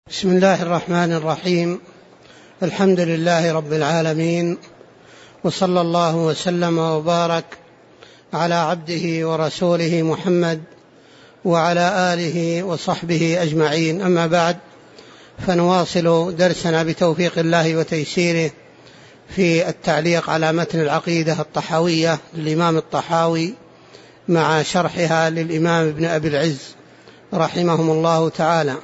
بسم الله الرحمن الرحيم. الحمد لله رب العالمين، وصلى الله وسلم وبارك على عبده ورسوله محمد وعلى آله وصحبه أجمعين. أما بعد، فنواصل درسنا بتوفيق الله وتيسيره في التعليق على متن العقيدة الطحاوية للإمام الطحاوي مع شرحها للإمام ابن أبي العز رحمهم الله تعالى.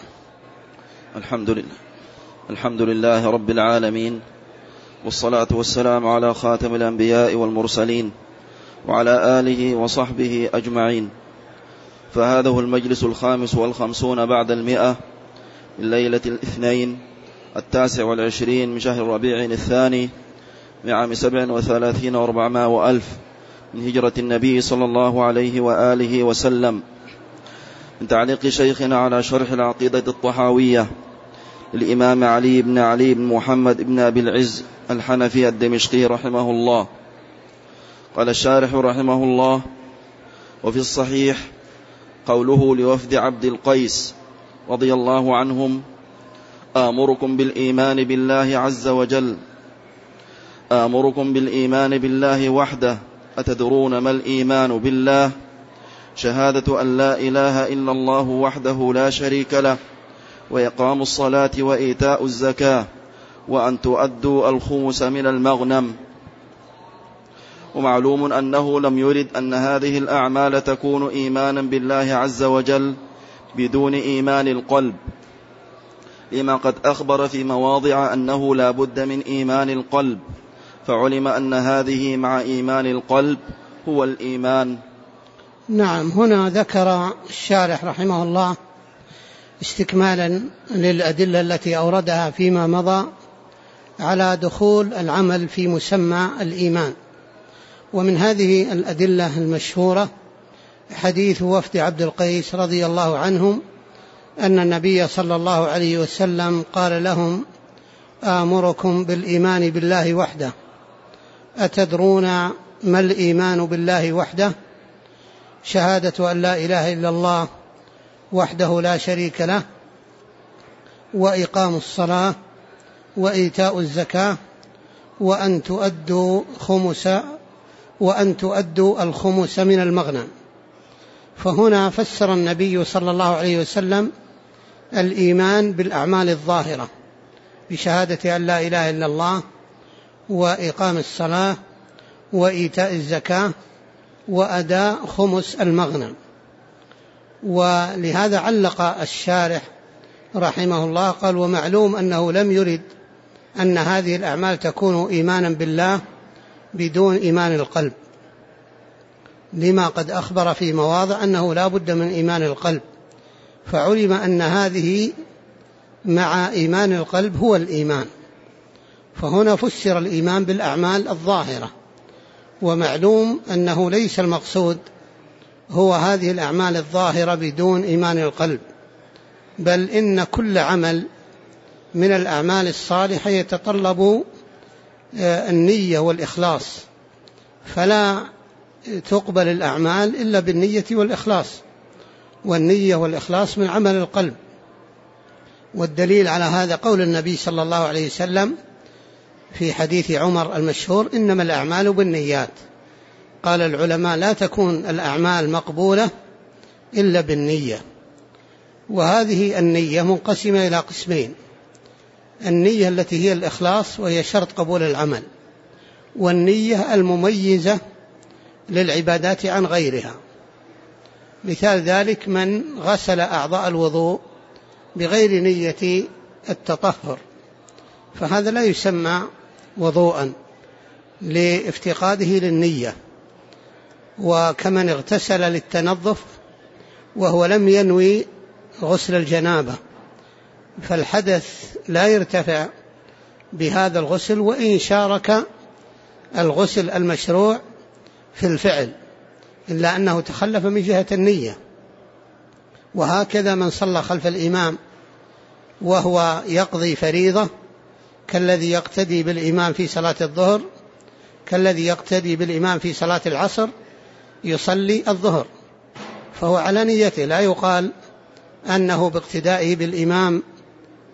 الحمد لله رب العالمين، والصلاة والسلام على خاتم الأنبياء والمرسلين وعلى آله وصحبه أجمعين. فهذا هو المجلس 55 بعد 100 من ليلة الاثنين 29 من شهر ربيع الثاني من عام 37 و400 وألف من هجرة النبي صلى الله عليه وآله وسلم، من تعليق شيخنا على شرح العقيدة الطحاوية للإمام علي بن محمد بن أبي العز الحنفي الدمشقي رحمه الله. قال الشارح رحمه الله: وفي الصحيح قوله لوفد عبد القيس رضي الله عنهم: آمركم بالإيمان بالله عز وجل، آمركم بالإيمان بالله وحده، أتدرون ما الإيمان بالله؟ شهادة أن لا إله إلا الله وحده لا شريك له، وإقام الصلاة وإيتاء الزكاة، وأن تؤدوا الخمس من المغنم. ومعلوم أنه لم يرد أن هذه الأعمال تكون إيمانا بالله عز وجل بدون إيمان القلب، لما قد أخبر في مواضع أنه لا بد من إيمان القلب، فعلم أن هذه مع إيمان القلب هو الإيمان. نعم، هنا ذكر الشارح رحمه الله استكمالا للأدلة التي أوردها فيما مضى على دخول العمل في مسمى الإيمان. ومن هذه الأدلة المشهورة حديث وفد عبد القيس رضي الله عنهم أن النبي صلى الله عليه وسلم قال لهم: آمركم بالإيمان بالله وحده، أتدرون ما الإيمان بالله وحده؟ شهادة أن لا إله إلا الله وحده لا شريك له، وإقام الصلاة، وإيتاء الزكاة، وأن تؤدوا الخمس من المغنم. فهنا فسر النبي صلى الله عليه وسلم الإيمان بالأعمال الظاهرة بشهادة أن لا إله إلا الله، وإقام الصلاة، وإيتاء الزكاة، وأداء خمس المغنم. ولهذا علق الشارح رحمه الله قال: ومعلوم أنه لم يرد أن هذه الأعمال تكون إيمانا بالله بدون إيمان القلب، لما قد أخبر في مواضع أنه لا بد من إيمان القلب، فعلم أن هذه مع إيمان القلب هو الإيمان. فهنا فسر الإيمان بالأعمال الظاهرة، ومعلوم أنه ليس المقصود هو هذه الأعمال الظاهرة بدون إيمان القلب، بل إن كل عمل من الأعمال الصالحة يتطلب النية والإخلاص، فلا تقبل الأعمال إلا بالنية والإخلاص، والنية والإخلاص من عمل القلب. والدليل على هذا قول النبي صلى الله عليه وسلم في حديث عمر المشهور: إنما الأعمال بالنيات. قال العلماء: لا تكون الأعمال مقبولة إلا بالنية. وهذه النية منقسمة إلى قسمين: النية التي هي الإخلاص وهي شرط قبول العمل، والنية المميزة للعبادات عن غيرها. مثال ذلك من غسل أعضاء الوضوء بغير نية التطهر، فهذا لا يسمى وضوءا لافتقاده للنية. وكمن اغتسل للتنظف وهو لم ينوي غسل الجنابة، فالحدث لا يرتفع بهذا الغسل وإن شارك الغسل المشروع في الفعل، إلا أنه تخلف من جهة النية. وهكذا من صلى خلف الإمام وهو يقضي فريضة، كالذي يقتدي بالإمام في صلاة الظهر، كالذي يقتدي بالإمام في صلاة العصر يصلي الظهر، فهو على نيته، لا يقال أنه باقتدائه بالإمام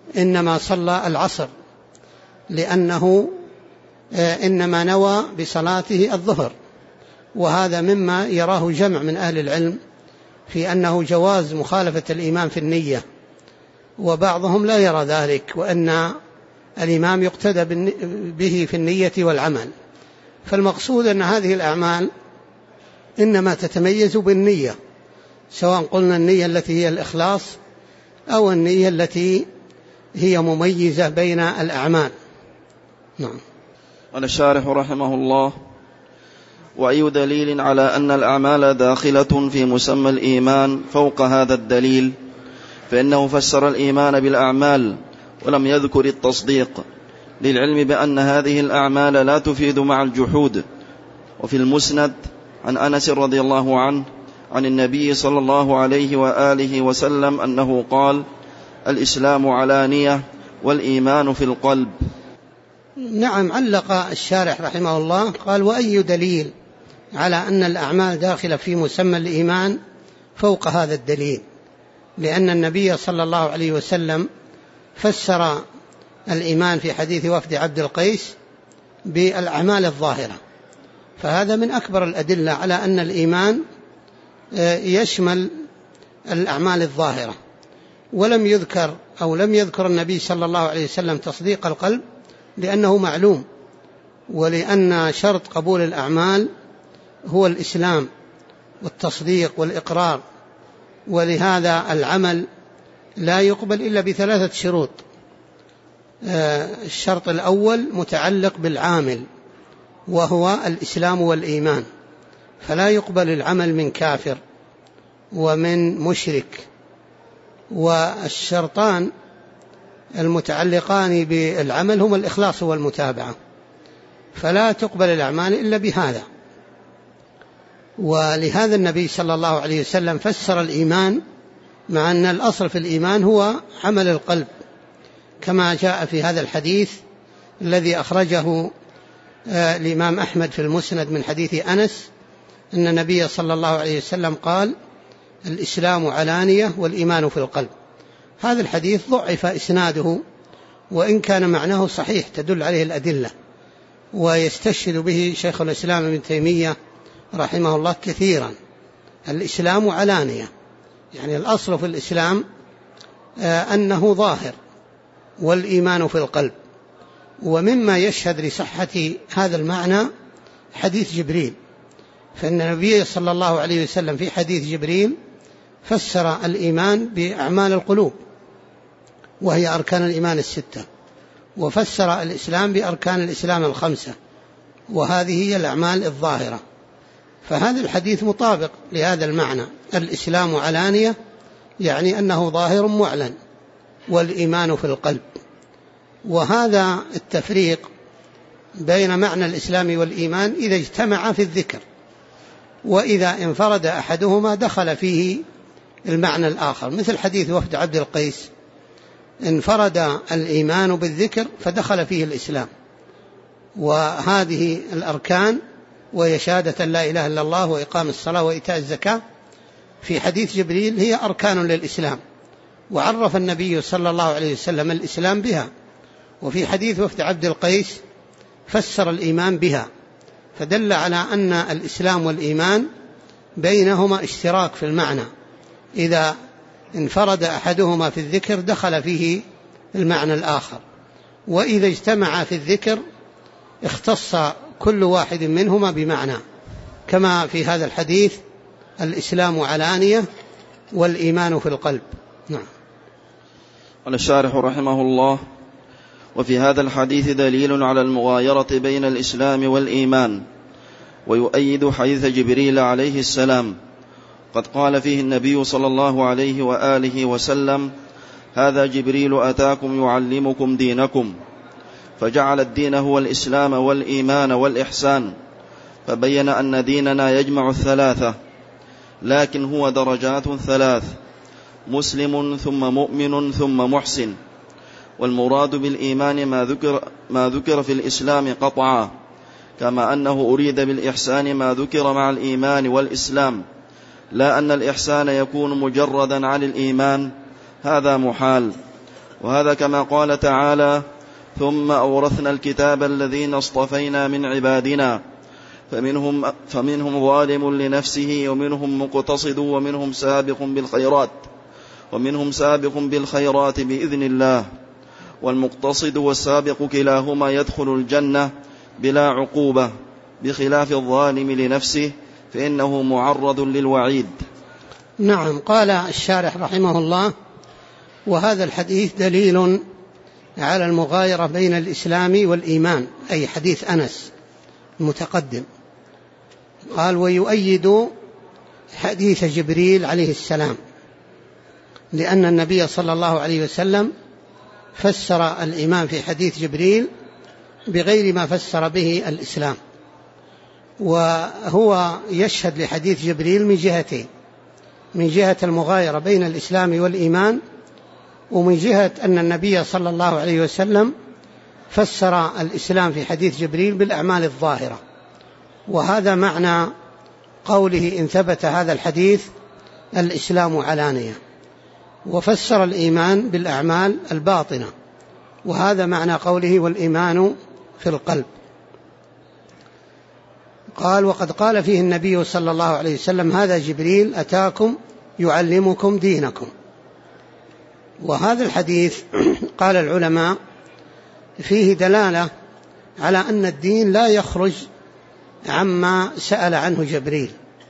إنما صلى العصر لأنه إنما نوى بصلاته الظهر، وهذا مما يراه جمع من أهل العلم في أنه جواز مخالفة الإمام في النية، وبعضهم لا يرى ذلك، وأن الإمام يقتدى به في النية والعمل. فالمقصود أن هذه الأعمال إنما تتميز بالنية، سواء قلنا النية التي هي الإخلاص أو النية التي هي مميزة بين الأعمال. نعم. قال الشارح رحمه الله: وأي دليل على أن الأعمال داخلة في مسمى الإيمان فوق هذا الدليل؟ فإنه فسر الإيمان بالأعمال ولم يذكر التصديق، للعلم بأن هذه الأعمال لا تفيد مع الجحود. وفي المسند عن أنس رضي الله عنه عن النبي صلى الله عليه وآله وسلم أنه قال: الإسلام علانية والإيمان في القلب. نعم. علق الشارح رحمه الله قال: وأي دليل على أن الأعمال داخلة في مسمى الإيمان فوق هذا الدليل؟ لأن النبي صلى الله عليه وسلم فسر الإيمان في حديث وفد عبد القيس بالأعمال الظاهرة، فهذا من أكبر الأدلة على أن الإيمان يشمل الأعمال الظاهرة. ولم يذكر أو لم يذكر النبي صلى الله عليه وسلم تصديق القلب لأنه معلوم، ولأن شرط قبول الأعمال هو الإسلام والتصديق والإقرار، ولهذا العمل لا يقبل إلا بثلاثة شروط. الشرط الأول متعلق بالعامل وهو الإسلام والإيمان، فلا يقبل العمل من كافر ومن مشرك. والشرطان المتعلقان بالعمل هما الإخلاص والمتابعة، فلا تقبل الأعمال إلا بهذا. ولهذا النبي صلى الله عليه وسلم فسر الإيمان، مع أن الأصل في الإيمان هو عمل القلب، كما جاء في هذا الحديث الذي أخرجه الإمام أحمد في المسند من حديث أنس أن النبي صلى الله عليه وسلم قال: الإسلام علانية والإيمان في القلب. هذا الحديث ضعف إسناده، وإن كان معناه صحيح تدل عليه الأدلة، ويستشهد به شيخ الإسلام ابن تيمية رحمه الله كثيرا. الإسلام علانية، يعني الأصل في الإسلام أنه ظاهر، والإيمان في القلب. ومما يشهد لصحة هذا المعنى حديث جبريل، فإن النبي صلى الله عليه وسلم في حديث جبريل فسر الإيمان بأعمال القلوب وهي أركان الإيمان الستة، وفسر الإسلام بأركان الإسلام الخمسة، وهذه هي الأعمال الظاهرة. فهذا الحديث مطابق لهذا المعنى: الإسلام علانية، يعني أنه ظاهر معلن، والإيمان في القلب. وهذا التفريق بين معنى الإسلام والإيمان إذا اجتمع في الذكر، وإذا انفرد أحدهما دخل فيه المعنى الآخر، مثل حديث وفد عبد القيس، انفرد الإيمان بالذكر فدخل فيه الإسلام. وهذه الأركان وهي شهادة لا إله إلا الله وإقام الصلاة وإيتاء الزكاة في حديث جبريل هي أركان للإسلام، وعرف النبي صلى الله عليه وسلم الإسلام بها. وفي حديث وفد عبد القيس فسر الإيمان بها، فدل على أن الإسلام والإيمان بينهما اشتراك في المعنى، إذا انفرد أحدهما في الذكر دخل فيه المعنى الآخر، وإذا اجتمع في الذكر اختص كل واحد منهما بمعنى، كما في هذا الحديث: الإسلام علانية والإيمان في القلب. نعم. قال الشارح رحمه الله: وفي هذا الحديث دليل على المغايرة بين الإسلام والإيمان، ويؤيد حديث جبريل عليه السلام، قد قال فيه النبي صلى الله عليه وآله وسلم: هذا جبريل أتاكم يعلمكم دينكم، فجعل الدين هو الإسلام والإيمان والإحسان، فبين أن ديننا يجمع الثلاثة، لكن هو درجات ثلاث: مسلم ثم مؤمن ثم محسن. والمراد بالإيمان ما ذكر في الإسلام قطعا، كما أنه أريد بالإحسان ما ذكر مع الإيمان والإسلام، لا أن الإحسان يكون مجردا عن الإيمان، هذا محال. وهذا كما قال تعالى: ثم أورثنا الكتاب الذين اصطفينا من عبادنا فمنهم ظالم لنفسه ومنهم مقتصد ومنهم سابق بالخيرات بإذن الله. والمقتصد والسابق كلاهما يدخل الجنة بلا عقوبة، بخلاف الظالم لنفسه فإنه معرض للوعيد. نعم. قال الشارح رحمه الله: وهذا الحديث دليل على المغايرة بين الإسلام والإيمان، أي حديث أنس المتقدم. قال: ويؤيد حديث جبريل عليه السلام، لأن النبي صلى الله عليه وسلم فسر الإيمان في حديث جبريل بغير ما فسر به الإسلام، وهو يشهد لحديث جبريل من جهتين: من جهة المغايرة بين الإسلام والإيمان، ومن جهة أن النبي صلى الله عليه وسلم فسر الإسلام في حديث جبريل بالأعمال الظاهرة. وهذا معنى قوله: إن ثبت هذا الحديث الإسلام علانية. وفسر الإيمان بالأعمال الباطنة، وهذا معنى قوله: والإيمان في القلب. قال: وقد قال فيه النبي صلى الله عليه وسلم: هذا جبريل أتاكم يعلمكم دينكم. وهذا الحديث قال العلماء فيه دلالة على أن الدين لا يخرج عما سأل عنه جبريل،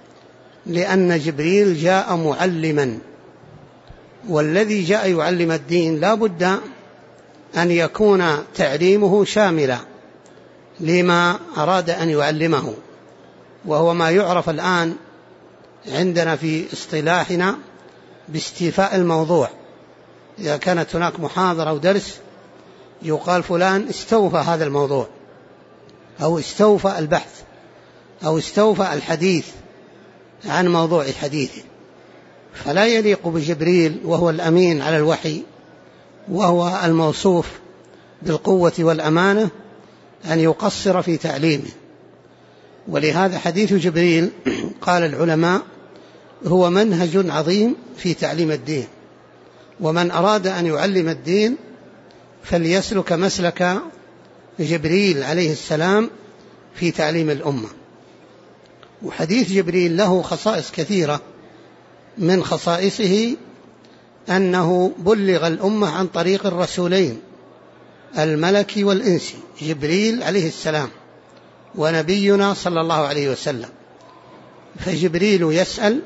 لأن جبريل جاء معلما، والذي جاء يعلم الدين لا بد أن يكون تعليمه شاملا لما أراد أن يعلمه، وهو ما يعرف الآن عندنا في اصطلاحنا باستيفاء الموضوع. إذا كانت هناك محاضرة أو درس يقال فلان استوفى هذا الموضوع، أو استوفى البحث، أو استوفى الحديث عن موضوع حديثه. فلا يليق بجبريل وهو الأمين على الوحي وهو الموصوف بالقوة والأمانة أن يقصر في تعليمه. ولهذا حديث جبريل قال العلماء هو منهج عظيم في تعليم الدين، ومن أراد أن يعلم الدين فليسلك مسلك جبريل عليه السلام في تعليم الأمة. وحديث جبريل له خصائص كثيرة، من خصائصه أنه بلغ الأمة عن طريق الرسولين الملكي والإنسي، جبريل عليه السلام ونبينا صلى الله عليه وسلم. فجبريل يسأل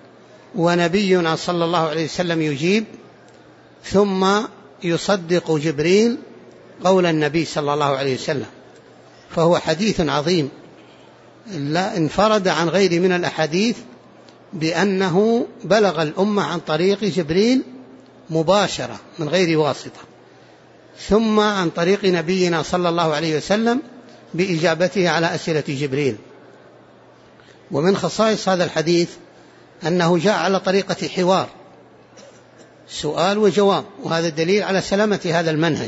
ونبينا صلى الله عليه وسلم يجيب، ثم يصدق جبريل قول النبي صلى الله عليه وسلم. فهو حديث عظيم لا انفرد عن غير من الأحاديث بأنه بلغ الأمة عن طريق جبريل مباشرة من غير واسطة، ثم عن طريق نبينا صلى الله عليه وسلم بإجابته على أسئلة جبريل. ومن خصائص هذا الحديث أنه جاء على طريقة حوار، سؤال وجواب، وهذا دليل على سلامة هذا المنهج،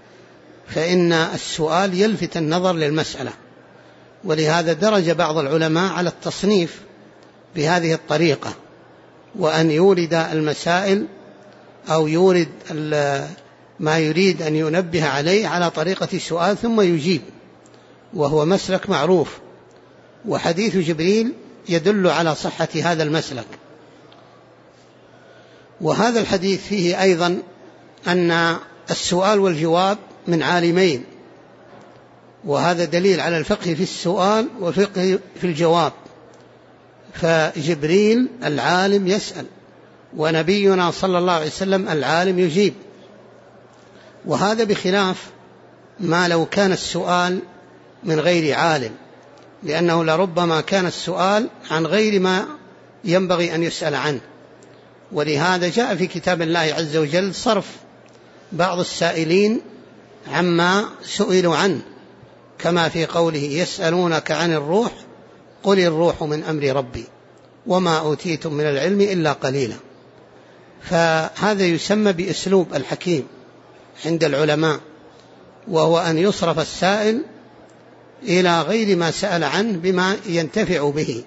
فإن السؤال يلفت النظر للمسألة. ولهذا درج بعض العلماء على التصنيف بهذه الطريقة، وأن يورد المسائل أو يورد ما يريد أن ينبه عليه على طريقة سؤال ثم يجيب، وهو مسلك معروف. وحديث جبريل يدل على صحة هذا المسلك. وهذا الحديث فيه أيضا أن السؤال والجواب من عالمين، وهذا دليل على الفقه في السؤال وفقه في الجواب. فجبريل العالم يسأل، ونبينا صلى الله عليه وسلم العالم يجيب. وهذا بخلاف ما لو كان السؤال من غير عالم، لأنه لربما كان السؤال عن غير ما ينبغي أن يسأل عنه. ولهذا جاء في كتاب الله عز وجل صرف بعض السائلين عما سئلوا عنه، كما في قوله: يسألونك عن الروح قل الروح من أمر ربي وما أوتيتم من العلم إلا قليلا. فهذا يسمى بأسلوب الحكيم عند العلماء، وهو أن يصرف السائل إلى غير ما سأل عنه بما ينتفع به.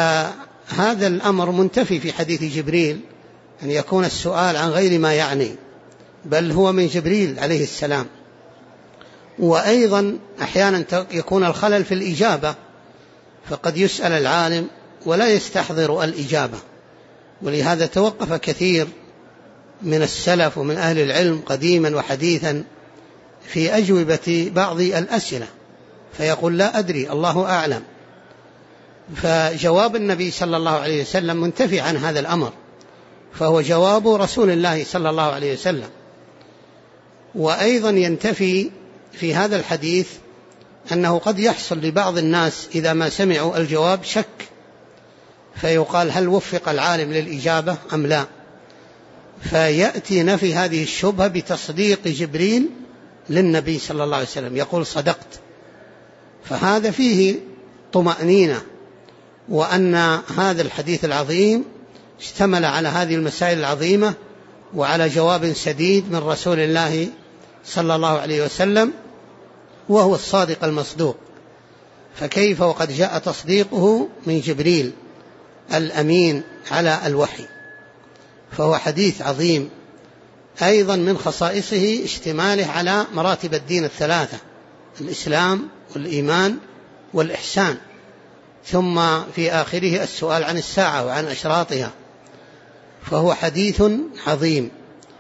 فهذا الأمر منتفي في حديث جبريل، أن يكون السؤال عن غير ما يعني، بل هو من جبريل عليه السلام. وأيضا أحيانا يكون الخلل في الإجابة، فقد يسأل العالم ولا يستحضر الإجابة، ولهذا توقف كثير من السلف ومن أهل العلم قديما وحديثا في أجوبة بعض الأسئلة، فيقول لا أدري الله أعلم. فجواب النبي صلى الله عليه وسلم منتفي عن هذا الأمر، فهو جواب رسول الله صلى الله عليه وسلم. وأيضا ينتفي في هذا الحديث أنه قد يحصل لبعض الناس إذا ما سمعوا الجواب شك، فيقال هل وفق العالم للإجابة أم لا، فيأتي نفي هذه الشبهة بتصديق جبريل للنبي صلى الله عليه وسلم، يقول صدقت. فهذا فيه طمأنينة، وأن هذا الحديث العظيم اشتمل على هذه المسائل العظيمة وعلى جواب سديد من رسول الله صلى الله عليه وسلم، وهو الصادق المصدوق. فكيف وقد جاء تصديقه من جبريل الأمين على الوحي؟ فهو حديث عظيم. أيضا من خصائصه اشتماله على مراتب الدين الثلاثة: الإسلام والإيمان والإحسان، ثم في آخره السؤال عن الساعة وعن أشراطها. فهو حديث عظيم.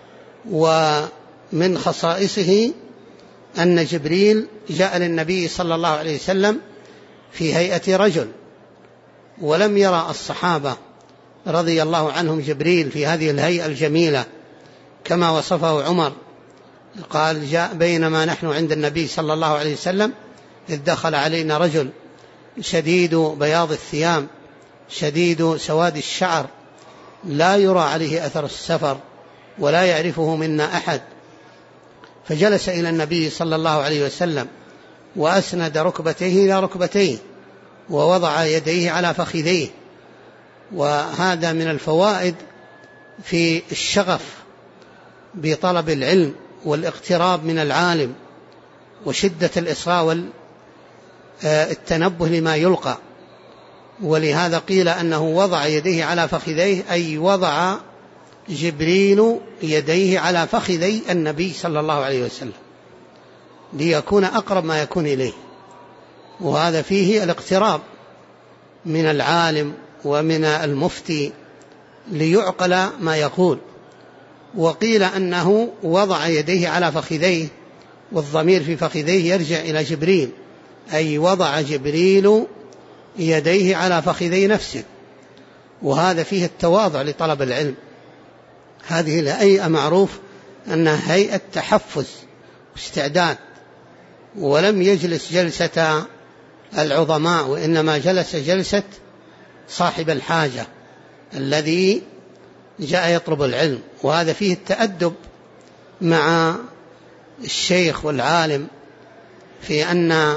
ومن خصائصه أن جبريل جاء للنبي صلى الله عليه وسلم في هيئة رجل، ولم يرى الصحابة رضي الله عنهم جبريل في هذه الهيئة الجميلة كما وصفه عمر، قال جاء بينما نحن عند النبي صلى الله عليه وسلم إذ دخل علينا رجل شديد بياض الثياب شديد سواد الشعر لا يرى عليه أثر السفر ولا يعرفه منا أحد، فجلس إلى النبي صلى الله عليه وسلم وأسند ركبتيه إلى ركبتيه ووضع يديه على فخذيه. وهذا من الفوائد في الشغف بطلب العلم والاقتراب من العالم وشدة الإصغاء والتنبه لما يلقى. ولهذا قيل أنه وضع يديه على فخذيه، أي وضع جبريل يديه على فخذي النبي صلى الله عليه وسلم ليكون أقرب ما يكون إليه. وهذا فيه الاقتراب من العالم ومن المفتي ليعقل ما يقول. وقيل أنه وضع يديه على فخذيه، والضمير في فخذيه يرجع إلى جبريل، أي وضع جبريل يديه على فخذي نفسه. وهذا فيه التواضع لطلب العلم. هذه الهيئة معروف أنها هيئة تحفز واستعداد، ولم يجلس جلسة العظماء، وإنما جلس جلسة صاحب الحاجة الذي جاء يطلب العلم. وهذا فيه التأدب مع الشيخ والعالم، في أن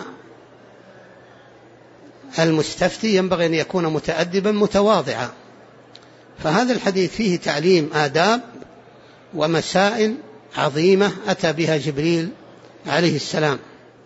المستفتي ينبغي أن يكون متأدبا متواضعا. فهذا الحديث فيه تعليم آداب ومسائل عظيمة أتى بها جبريل عليه السلام.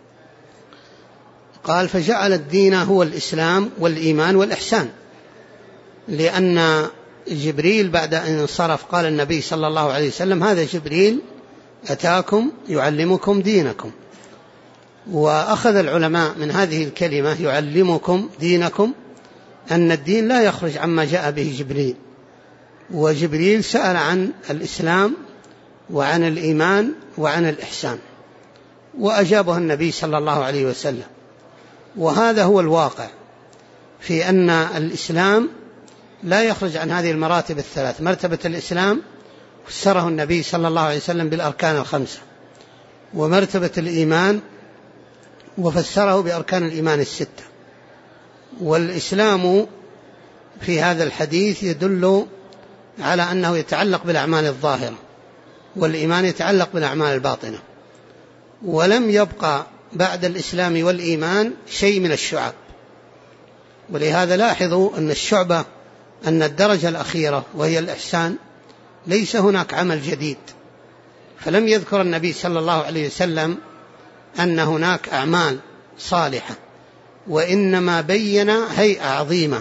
قال فجعل الدين هو الإسلام والإيمان والإحسان، لأن جبريل بعد أن انصرف قال النبي صلى الله عليه وسلم هذا جبريل أتاكم يعلمكم دينكم. وأخذ العلماء من هذه الكلمة يعلمكم دينكم أن الدين لا يخرج عما جاء به جبريل. وجبريل سأل عن الإسلام وعن الإيمان وعن الإحسان، وأجابه النبي صلى الله عليه وسلم. وهذا هو الواقع، في أن الإسلام لا يخرج عن هذه المراتب الثلاث. مرتبة الإسلام فسره النبي صلى الله عليه وسلم بالأركان الخمسة، ومرتبة الإيمان وفسره بأركان الإيمان الستة. والإسلام في هذا الحديث يدل على أنه يتعلق بالأعمال الظاهرة، والإيمان يتعلق بالأعمال الباطنة. ولم يبقى بعد الإسلام والإيمان شيء من الشعب. ولهذا لاحظوا أن الشعبة أن الدرجة الأخيرة وهي الإحسان ليس هناك عمل جديد، فلم يذكر النبي صلى الله عليه وسلم أن هناك أعمال صالحة، وإنما بين هيئة عظيمة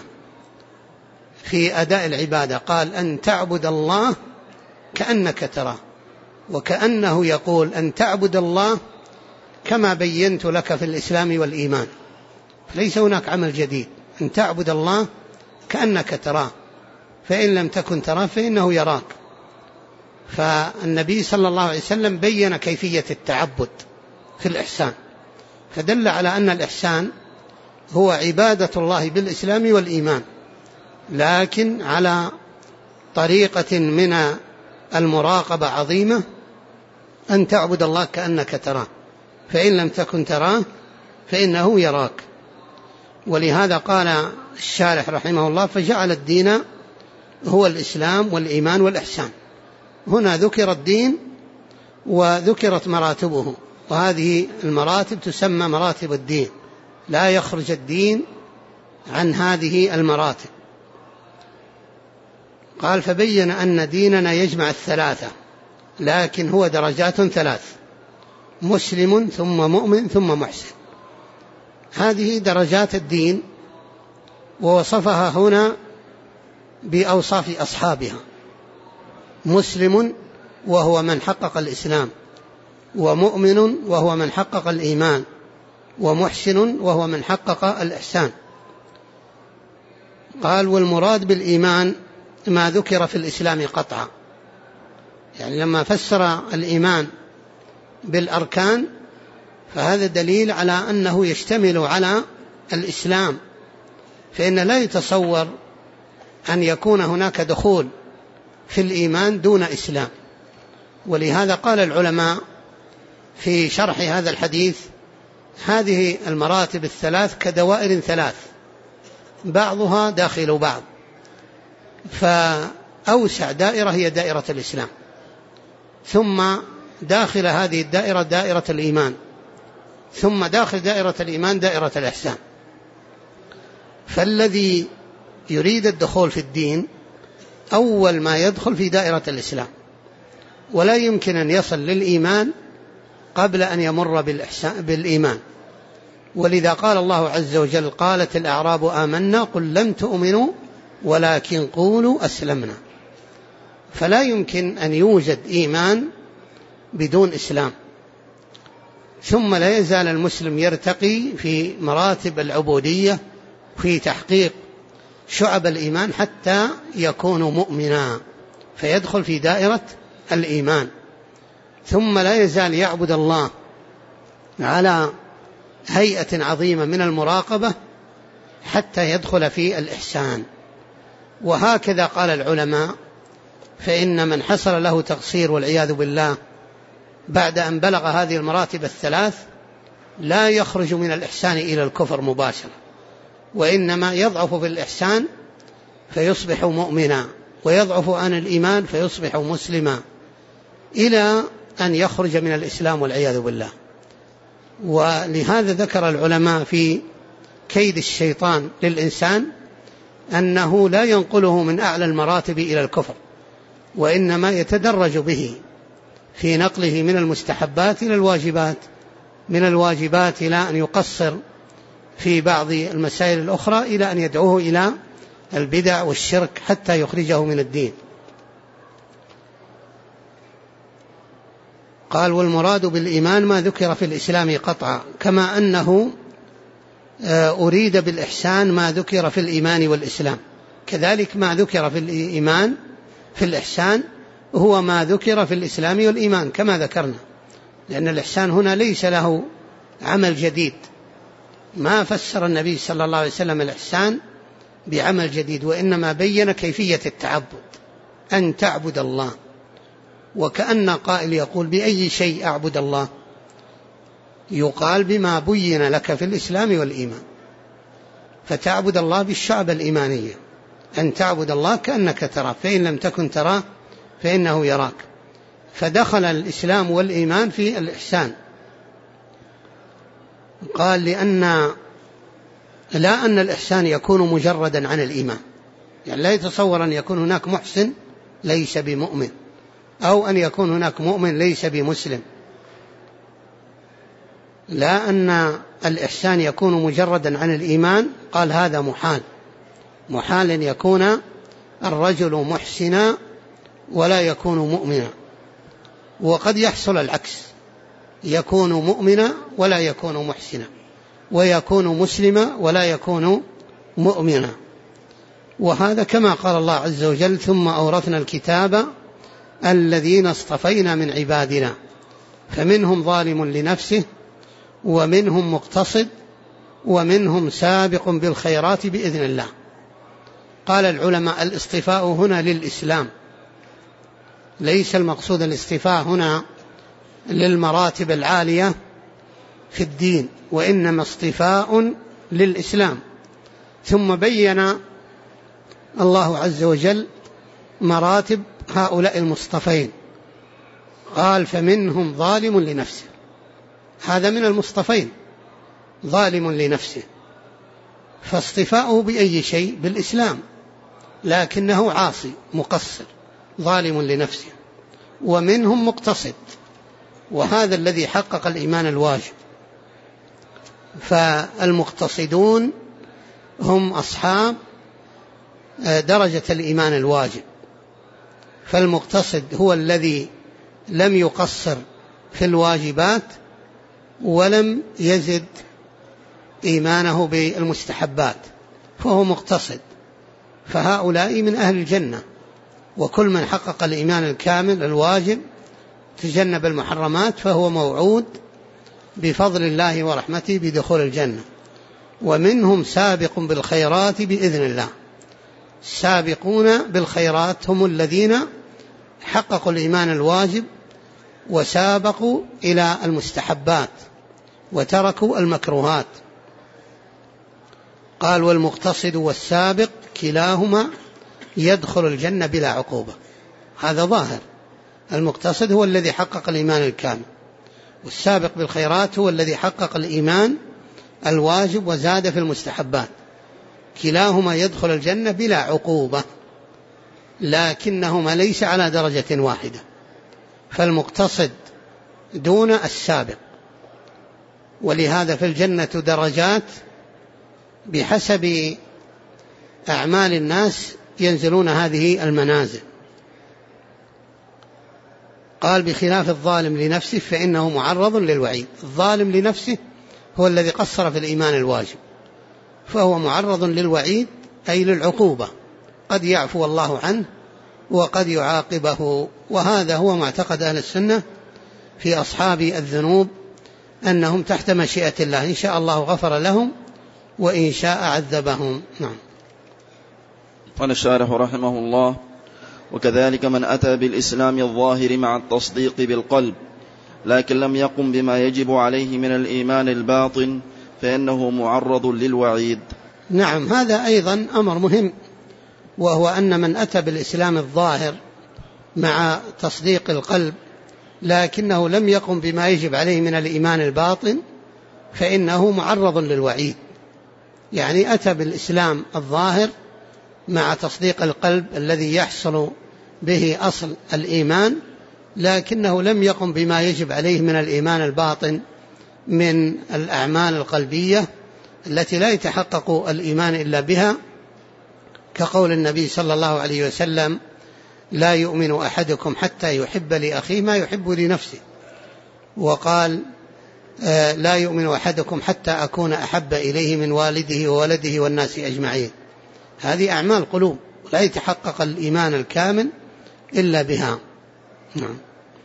في أداء العبادة. قال أن تعبد الله كأنك تراه وكأنه يقول أن تعبد الله كما بينت لك في الإسلام والإيمان، فليس هناك عمل جديد، أن تعبد الله كأنك تراه، فإن لم تكن تراه فإنه يراك. فالنبي صلى الله عليه وسلم بين كيفية التعبد في الإحسان، فدل على أن الإحسان هو عبادة الله بالإسلام والإيمان، لكن على طريقة من المراقبة عظيمة، أن تعبد الله كأنك تراه، فإن لم تكن تراه فإنه يراك. ولهذا قال الشارح رحمه الله: فجعل الدين هو الإسلام والإيمان والإحسان. هنا ذكر الدين وذكرت مراتبه، وهذه المراتب تسمى مراتب الدين، لا يخرج الدين عن هذه المراتب. قال: فبين أن ديننا يجمع الثلاثة، لكن هو درجات ثلاث: مسلم ثم مؤمن ثم محسن. هذه درجات الدين، ووصفها هنا بأوصاف أصحابها: مسلم وهو من حقق الإسلام، ومؤمن وهو من حقق الإيمان، ومحسن وهو من حقق الإحسان. قال: والمراد بالإيمان ما ذكر في الإسلام قطعا، يعني لما فسر الإيمان بالأركان فهذا دليل على أنه يشتمل على الإسلام، فإن لا يتصور أن يكون هناك دخول في الإيمان دون إسلام. ولهذا قال العلماء في شرح هذا الحديث: هذه المراتب الثلاث كدوائر ثلاث، بعضها داخل بعض، فأوسع دائرة هي دائرة الإسلام، ثم داخل هذه الدائرة دائرة الإيمان، ثم داخل دائرة الإيمان دائرة الإحسان. فالذي يريد الدخول في الدين أول ما يدخل في دائرة الإسلام، ولا يمكن أن يصل للإيمان قبل أن يمر بالإيمان. ولذا قال الله عز وجل: قالت الأعراب آمنا قل لم تؤمنوا ولكن قولوا أسلمنا. فلا يمكن أن يوجد إيمان بدون إسلام. ثم لا يزال المسلم يرتقي في مراتب العبودية في تحقيق شعب الإيمان حتى يكون مؤمنا فيدخل في دائرة الإيمان، ثم لا يزال يعبد الله على هيئة عظيمة من المراقبة حتى يدخل في الإحسان. وهكذا قال العلماء: فإن من حصل له تقصير والعياذ بالله بعد أن بلغ هذه المراتب الثلاث لا يخرج من الإحسان إلى الكفر مباشرة، وإنما يضعف في الإحسان فيصبح مؤمنا، ويضعف عن الإيمان فيصبح مسلما، إلى أن يخرج من الإسلام والعياذ بالله. ولهذا ذكر العلماء في كيد الشيطان للإنسان أنه لا ينقله من أعلى المراتب إلى الكفر، وإنما يتدرج به في نقله من المستحبات إلى الواجبات، من الواجبات إلى أن يقصر في بعض المسائل الأخرى، إلى أن يدعوه إلى البدع والشرك حتى يخرجه من الدين. قال: والمراد بالإيمان ما ذكر في الإسلام قطعا، كما أنه أريد بالإحسان ما ذكر في الإيمان والإسلام، كذلك ما ذكر في الإيمان في الإحسان هو ما ذكر في الإسلام والإيمان كما ذكرنا، لأن الإحسان هنا ليس له عمل جديد، ما فسر النبي صلى الله عليه وسلم الإحسان بعمل جديد، وإنما بين كيفية التعبد، أن تعبد الله. وكأن قائل يقول: بأي شيء أعبد الله؟ يقال: بما بين لك في الإسلام والإيمان، فتعبد الله بالشعب الإيمانية، أن تعبد الله كأنك تراه، فإن لم تكن تراه فإنه يراك. فدخل الإسلام والإيمان في الإحسان. قال: لا أن الإحسان يكون مجردا عن الإيمان، يعني لا يتصور أن يكون هناك محسن ليس بمؤمن، أو أن يكون هناك مؤمن ليس بمسلم. لا أن الإحسان يكون مجردا عن الإيمان، قال هذا محال أن يكون الرجل محسنا ولا يكون مؤمنا. وقد يحصل العكس، يكون مؤمنا ولا يكون محسنا، ويكون مسلما ولا يكون مؤمنا. وهذا كما قال الله عز وجل: ثم أورثنا الكتاب الذين اصطفينا من عبادنا فمنهم ظالم لنفسه ومنهم مقتصد ومنهم سابق بالخيرات بإذن الله. قال العلماء: الاصطفاء هنا للإسلام، ليس المقصود الاصطفاء هنا للمراتب العالية في الدين، وإنما اصطفاء للإسلام. ثم بين الله عز وجل مراتب هؤلاء المصطفين، قال: فمنهم ظالم لنفسه، هذا من المصطفين ظالم لنفسه، فاصطفاؤه بأي شيء؟ بالإسلام، لكنه عاصي مقصر ظالم لنفسه. ومنهم مقتصد، وهذا الذي حقق الإيمان الواجب. فالمقتصدون هم أصحاب درجة الإيمان الواجب، فالمقتصد هو الذي لم يقصر في الواجبات ولم يزد إيمانه بالمستحبات، فهو مقتصد، فهؤلاء من أهل الجنة. وكل من حقق الإيمان الكامل الواجب تجنب المحرمات فهو موعود بفضل الله ورحمته بدخول الجنة. ومنهم سابق بالخيرات بإذن الله. السابقون بالخيرات هم الذين حققوا الإيمان الواجب وسابقوا إلى المستحبات وتركوا المكروهات. قال: والمقتصد والسابق كلاهما يدخل الجنة بلا عقوبة. هذا ظاهر، المقتصد هو الذي حقق الإيمان الكامل، والسابق بالخيرات هو الذي حقق الإيمان الواجب وزاد في المستحبات. كلاهما يدخل الجنة بلا عقوبة، لكنهما ليس على درجة واحدة، فالمقتصد دون السابق. ولهذا في الجنة درجات بحسب أعمال الناس ينزلون هذه المنازل. قال: بخلاف الظالم لنفسه فإنه معرض للوعيد. الظالم لنفسه هو الذي قصر في الإيمان الواجب، فهو معرض للوعيد أي للعقوبة، قد يعفو الله عنه وقد يعاقبه. وهذا هو معتقد أهل السنة في أصحاب الذنوب، أنهم تحت مشيئة الله، إن شاء الله غفر لهم وإن شاء عذبهم. نعم. قال الشارح رحمه الله: وكذلك من أتى بالإسلام الظاهر مع التصديق بالقلب لكن لم يقم بما يجب عليه من الإيمان الباطن فإنه معرض للوعيد. نعم، هذا أيضا أمر مهم، وهو أن من أتى بالإسلام الظاهر مع تصديق القلب لكنه لم يقم بما يجب عليه من الإيمان الباطن فإنه معرض للوعيد. يعني أتى بالإسلام الظاهر مع تصديق القلب الذي يحصل به أصل الإيمان، لكنه لم يقم بما يجب عليه من الإيمان الباطن من الأعمال القلبية التي لا يتحقق الإيمان إلا بها، كقول النبي صلى الله عليه وسلم: لا يؤمن أحدكم حتى يحب لأخيه ما يحب لنفسه. وقال: لا يؤمن أحدكم حتى أكون أحب إليه من والده وولده والناس أجمعين. هذه أعمال قلوب لا يتحقق الإيمان الكامل إلا بها. نعم.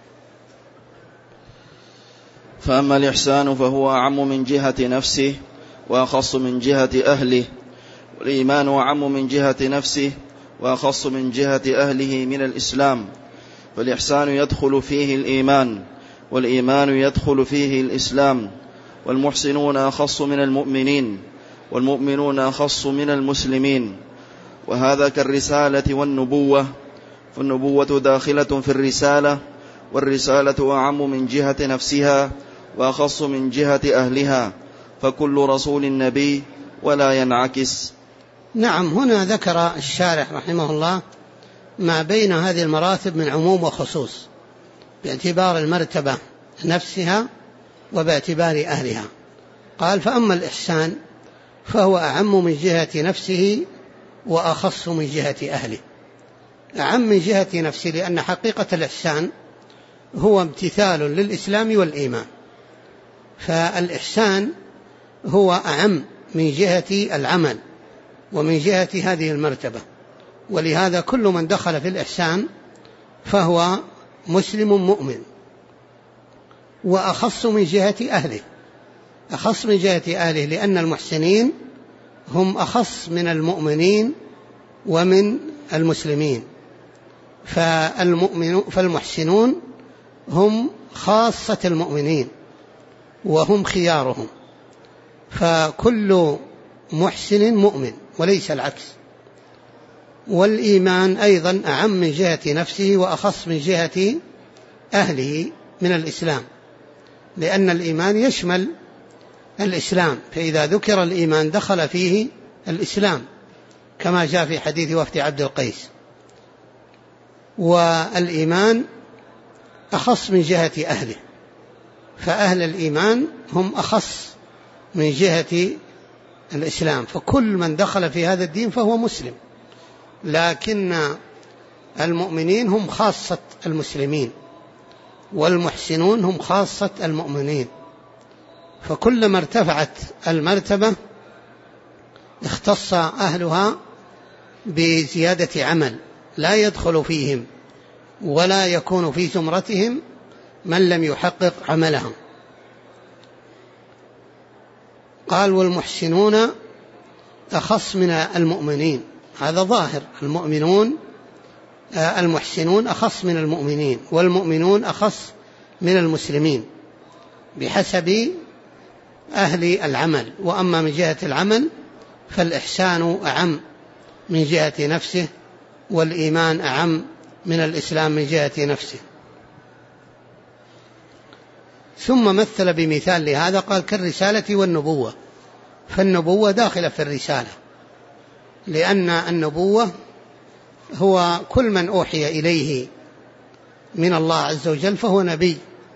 فأما الإحسان فهو أعم من جهة نفسه وأخص من جهة أهله، والإيمان أعم من جهة نفسه وأخص من جهة أهله من الإسلام. فالإحسان يدخل فيه الإيمان، والإيمان يدخل فيه الإسلام. والمحسنون أخص من المؤمنين، والمؤمنون أخص من المسلمين. وهذا كالرسالة والنبوة، فالنبوة داخلة في الرسالة، والرسالة أعم من جهة نفسها وأخص من جهة أهلها، فكل رسول نبي ولا ينعكس. نعم، هنا ذكر الشارح رحمه الله ما بين هذه المراتب من عموم وخصوص باعتبار المرتبة نفسها وباعتبار أهلها. قال: فأما الإحسان فهو أعم من جهة نفسه وأخص من جهة أهله. أعم من جهة نفسه لأن حقيقة الإحسان هو امتثال للإسلام والإيمان. فالإحسان هو أعم من جهة العمل ومن جهة هذه المرتبة، ولهذا كل من دخل في الإحسان فهو مسلم مؤمن، وأخص من جهة أهله، أخص من جهة أهله، لأن المحسنين هم أخص من المؤمنين ومن المسلمين. فالمحسنون هم خاصة المؤمنين وهم خيارهم، فكل محسن مؤمن وليس العكس. والإيمان أيضا أعم من جهة نفسه وأخص من جهة أهله من الإسلام، لأن الإيمان يشمل الإسلام، فإذا ذكر الإيمان دخل فيه الإسلام كما جاء في حديث وفد عبد القيس. والإيمان أخص من جهة أهله، فأهل الإيمان هم أخص من جهة الإسلام، فكل من دخل في هذا الدين فهو مسلم، لكن المؤمنين هم خاصة المسلمين والمحسنون هم خاصة المؤمنين. فكلما ارتفعت المرتبة اختص أهلها بزيادة عمل لا يدخل فيهم ولا يكون في زمرتهم من لم يحقق عملهم. قال والمحسنون أخص من المؤمنين، هذا ظاهر، المحسنون أخص من المؤمنين، والمؤمنون أخص من المسلمين بحسب أهل العمل. وأما من جهة العمل فالإحسان أعم من جهة نفسه، والإيمان أعم من الإسلام من جهة نفسه. ثم مثل بمثال لهذا قال كالرسالة والنبوة، فالنبوة داخلة في الرسالة، لأن النبوة هو كل من أوحي إليه من الله عز وجل فهو نبي،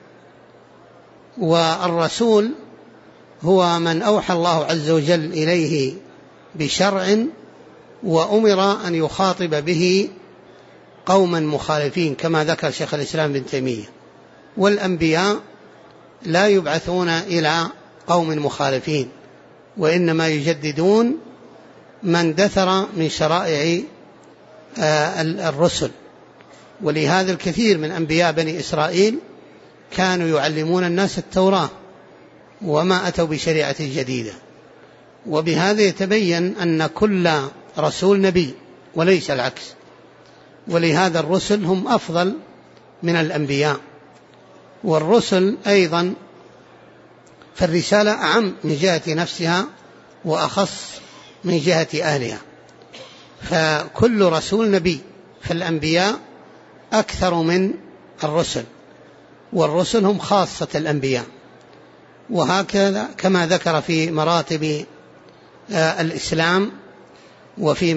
والرسول هو من أوحى الله عز وجل إليه بشرع وأمر أن يخاطب به قوما مخالفين كما ذكر شيخ الإسلام ابن تيمية. والأنبياء لا يبعثون إلى قوم مخالفين، وإنما يجددون من دثر من شرائع الرسل. ولهذا الكثير من أنبياء بني إسرائيل كانوا يعلمون الناس التوراة وما أتوا بشريعة جديدة. وبهذا يتبين أن كل رسول نبي وليس العكس، ولهذا الرسل هم أفضل من الأنبياء. والرسل أيضا فالرسالة أعم من جهة نفسها وأخص من جهة أهلها، فكل رسول نبي، فالأنبياء أكثر من الرسل، والرسل هم خاصة الأنبياء. وهكذا كما ذكر في مراتب الإسلام وفي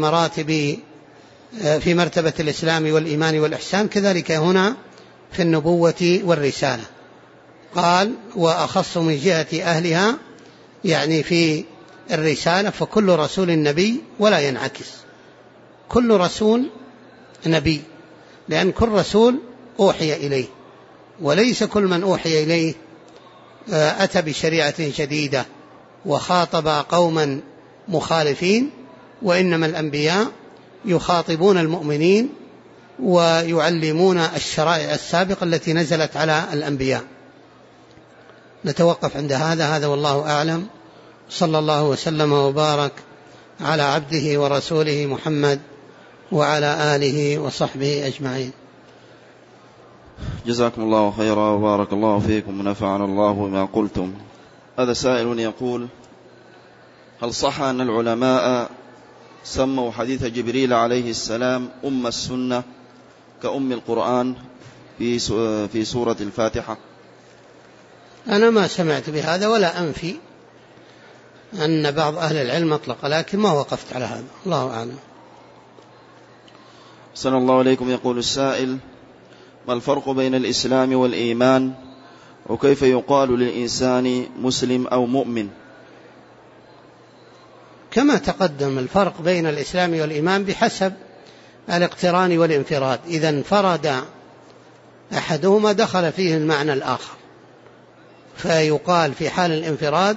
في مرتبة الإسلام والإيمان والإحسان، كذلك هنا في النبوة والرسالة. قال وأخص من جهة أهلها، يعني في الرسالة فكل رسول نبي ولا ينعكس، كل رسول نبي، لأن كل رسول أوحي إليه، وليس كل من أوحي إليه أتى بشريعة جديدة وخاطب قوما مخالفين، وإنما الأنبياء يخاطبون المؤمنين ويعلمون الشرائع السابقة التي نزلت على الأنبياء. نتوقف عند هذا والله أعلم. صلى الله وسلم وبارك على عبده ورسوله محمد وعلى آله وصحبه أجمعين. جزاكم الله خيرا وبارك الله فيكم ونفعنا الله بما قلتم. هذا سائل يقول: هل صح أن العلماء سموا حديث جبريل عليه السلام أم السنة كأم القرآن في سورة الفاتحة؟ أنا ما سمعت بهذا ولا أنفي أن بعض أهل العلم أطلق، لكن ما وقفت على هذا، الله أعلم. صلى الله عليكم. يقول السائل: ما الفرق بين الإسلام والإيمان، وكيف يقال للإنسان مسلم أو مؤمن؟ كما تقدم الفرق بين الإسلام والإيمان بحسب الاقتران والانفراد. إذا انفرد أحدهما دخل فيه المعنى الآخر، فيقال في حال الانفراد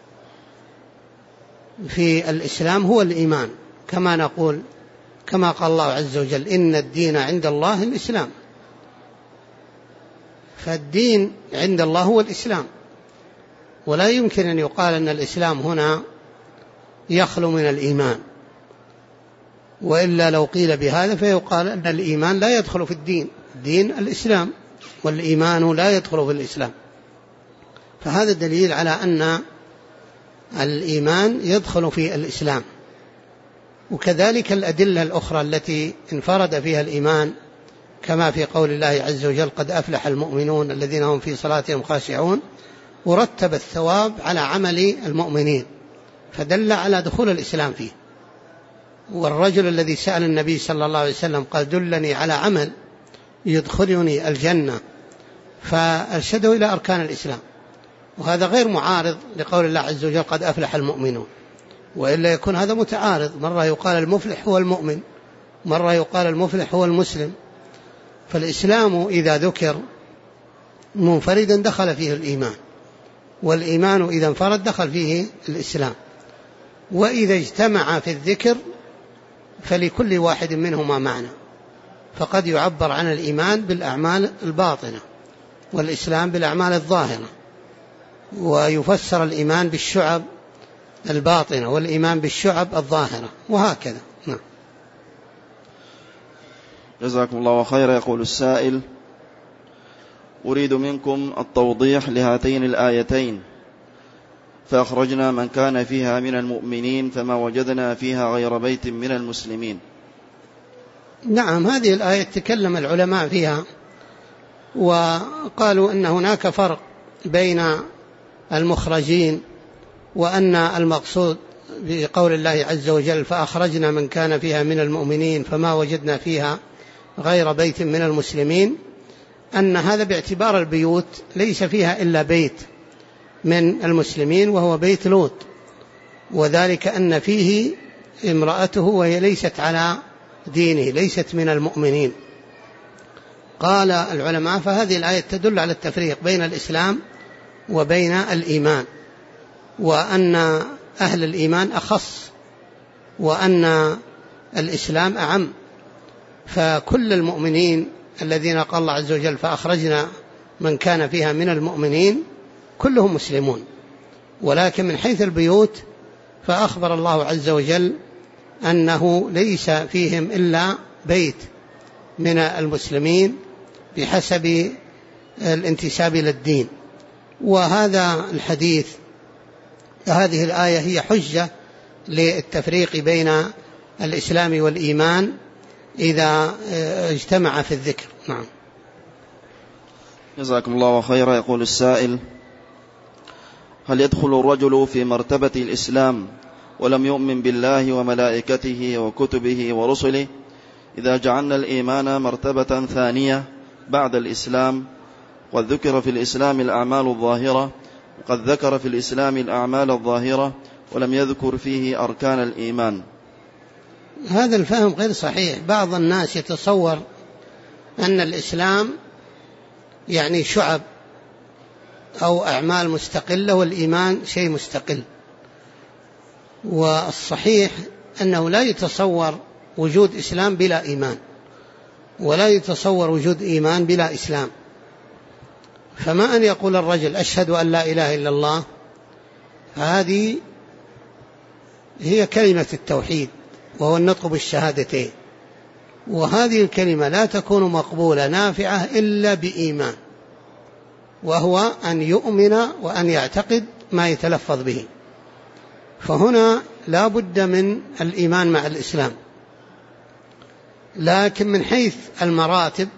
في الإسلام هو الإيمان، كما نقول كما قال الله عز وجل إن الدين عند الله الإسلام، فالدين عند الله هو الإسلام، ولا يمكن أن يقال أن الإسلام هنا يخلو من الإيمان، وإلا لو قيل بهذا فيقال أن الإيمان لا يدخل في الدين، دين الإسلام والإيمان لا يدخل في الإسلام، فهذا دليل على أن الإيمان يدخل في الإسلام. وكذلك الأدلة الأخرى التي انفرد فيها الإيمان كما في قول الله عز وجل قد أفلح المؤمنون الذين هم في صلاتهم خاشعون، ورتب الثواب على عمل المؤمنين فدل على دخول الإسلام فيه. والرجل الذي سأل النبي صلى الله عليه وسلم قال دلني على عمل يدخلني الجنة، فأرشده إلى أركان الإسلام، وهذا غير معارض لقول الله عز وجل قد أفلح المؤمنون، وإلا يكون هذا متعارض، مرة يقال المفلح هو المؤمن، مرة يقال المفلح هو المسلم. فالإسلام إذا ذكر منفردا دخل فيه الإيمان، والإيمان إذا انفرد دخل فيه الإسلام، وإذا اجتمع في الذكر فلكل واحد منهما معنى، فقد يعبر عن الإيمان بالأعمال الباطنة والإسلام بالأعمال الظاهرة، ويفسر الإيمان بالشعب الباطنة والإيمان بالشعب الظاهرة، وهكذا. نعم. جزاكم الله خيرا. يقول السائل أريد منكم التوضيح لهاتين الآيتين، فأخرجنا من كان فيها من المؤمنين فما وجدنا فيها غير بيت من المسلمين. نعم، هذه الآية تكلم العلماء فيها وقالوا أن هناك فرق بين المخرجين، وأن المقصود بقول الله عز وجل فأخرجنا من كان فيها من المؤمنين فما وجدنا فيها غير بيت من المسلمين، أن هذا باعتبار البيوت ليس فيها إلا بيت من المسلمين وهو بيت لوط، وذلك أن فيه امرأته وهي ليست على دينه، ليست من المؤمنين. قال العلماء فهذه الآية تدل على التفريق بين الإسلام وبين الإيمان، وأن أهل الإيمان أخص، وأن الإسلام أعم، فكل المؤمنين الذين قال الله عز وجل فأخرجنا من كان فيها من المؤمنين كلهم مسلمون، ولكن من حيث البيوت فأخبر الله عز وجل أنه ليس فيهم إلا بيت من المسلمين بحسب الانتساب للدين. وهذا الحديث هذه الآية هي حجة للتفريق بين الإسلام والإيمان إذا اجتمع في الذكر. نعم. جزاكم الله خيرا. يقول السائل هل يدخل الرجل في مرتبة الإسلام ولم يؤمن بالله وملائكته وكتبه ورسله إذا جعلنا الإيمان مرتبة ثانية بعد الإسلام؟ قد ذكر في الإسلام الأعمال الظاهرة، وقد ذكر في الإسلام الأعمال الظاهرة ولم يذكر فيه أركان الإيمان. هذا الفهم غير صحيح. بعض الناس يتصور أن الإسلام يعني شعب أو أعمال مستقلة والإيمان شيء مستقل، والصحيح أنه لا يتصور وجود إسلام بلا إيمان، ولا يتصور وجود إيمان بلا إسلام. فما أن يقول الرجل أشهد أن لا إله إلا الله، هذه هي كلمة التوحيد وهو النطق بالشهادتين، وهذه الكلمة لا تكون مقبولة نافعة إلا بإيمان، وهو أن يؤمن وأن يعتقد ما يتلفظ به. فهنا لا بد من الإيمان مع الإسلام. لكن من حيث المراتب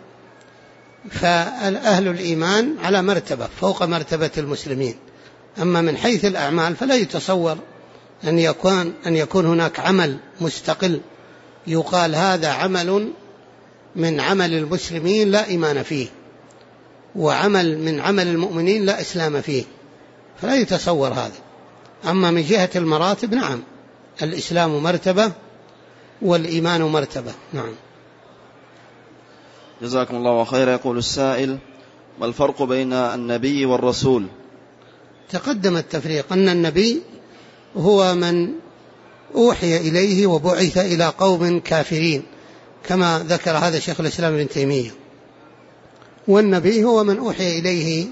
فأهل الإيمان على مرتبة فوق مرتبة المسلمين، أما من حيث الأعمال فلا يتصور أن يكون هناك عمل مستقل يقال هذا عمل من عمل المسلمين لا إيمان فيه، وعمل من عمل المؤمنين لا إسلام فيه، فلا يتصور هذا. أما من جهة المراتب نعم، الإسلام مرتبة والإيمان مرتبة. نعم. جزاكم الله خيرا. يقول السائل: ما الفرق بين النبي والرسول؟ تقدم التفريق، أن النبي هو من أوحي إليه وبعث إلى قوم كافرين كما ذكر هذا شيخ الإسلام ابن تيمية، والنبي هو من أوحي إليه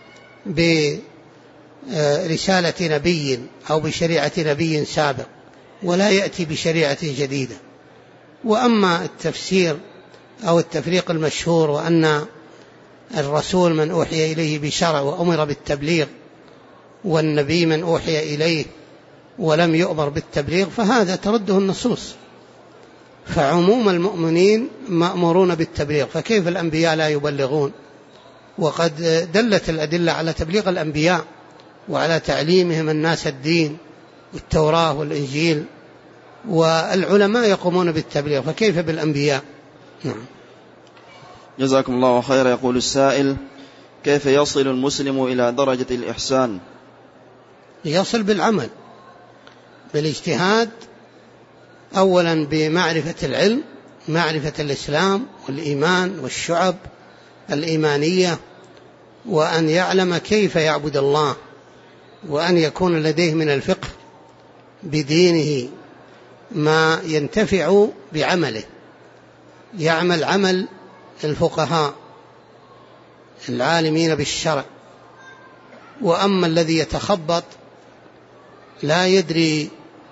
برسالة نبي أو بشريعة نبي سابق ولا يأتي بشريعة جديدة. وأما التفسير أو التفريق المشهور وأن الرسول من أوحي إليه بشرع وأمر بالتبليغ، والنبي من أوحي إليه ولم يؤمر بالتبليغ، فهذا ترده النصوص، فعموم المؤمنين مأمورون بالتبليغ، فكيف الأنبياء لا يبلغون؟ وقد دلت الأدلة على تبليغ الأنبياء وعلى تعليمهم الناس الدين والتوراة والإنجيل، والعلماء يقومون بالتبليغ، فكيف بالأنبياء؟ نعم. جزاكم الله خيرا. يقول السائل: كيف يصل المسلم إلى درجة الإحسان؟ يصل بالعمل، بالاجتهاد، أولا بمعرفة العلم، معرفة الإسلام والإيمان والشعب الإيمانية، وأن يعلم كيف يعبد الله، وأن يكون لديه من الفقه بدينه ما ينتفع بعمله، يعمل عمل الفقهاء العالمين بالشرع. وأما الذي يتخبط لا يدري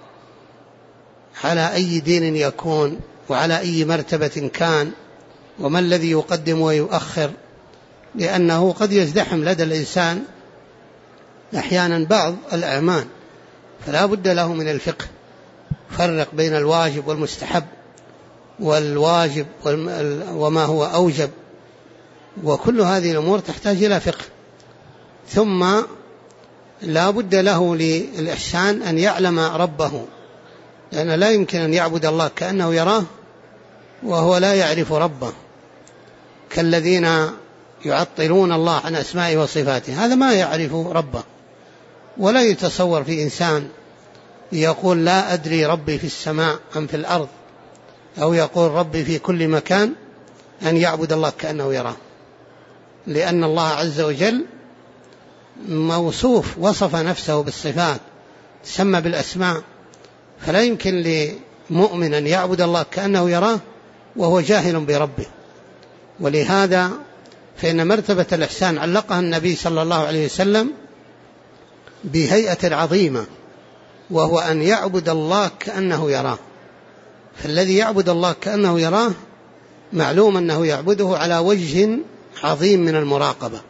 على أي دين يكون وعلى أي مرتبة كان وما الذي يقدم ويؤخر، لأنه قد يزدحم لدى الإنسان أحيانا بعض الأعمال، فلا بد له من الفقه، فرق بين الواجب والمستحب والواجب وما هو أوجب، وكل هذه الأمور تحتاج إلى فقه. ثم لا بد له للإحسان أن يعلم ربه، لأنه لا يمكن أن يعبد الله كأنه يراه وهو لا يعرف ربه، كالذين يعطلون الله عن أسمائه وصفاته، هذا ما يعرف ربه. ولا يتصور في إنسان يقول لا أدري ربي في السماء أم في الأرض، أو يقول ربي في كل مكان، أن يعبد الله كأنه يراه، لأن الله عز وجل موصوف، وصف نفسه بالصفات، تسمى بالأسماء، فلا يمكن لمؤمن أن يعبد الله كأنه يراه وهو جاهل بربه. ولهذا فإن مرتبة الإحسان علقها النبي صلى الله عليه وسلم بهيئة عظيمة، وهو أن يعبد الله كأنه يراه. فالذي يعبد الله كأنه يراه معلوم أنه يعبده على وجه عظيم من المراقبة،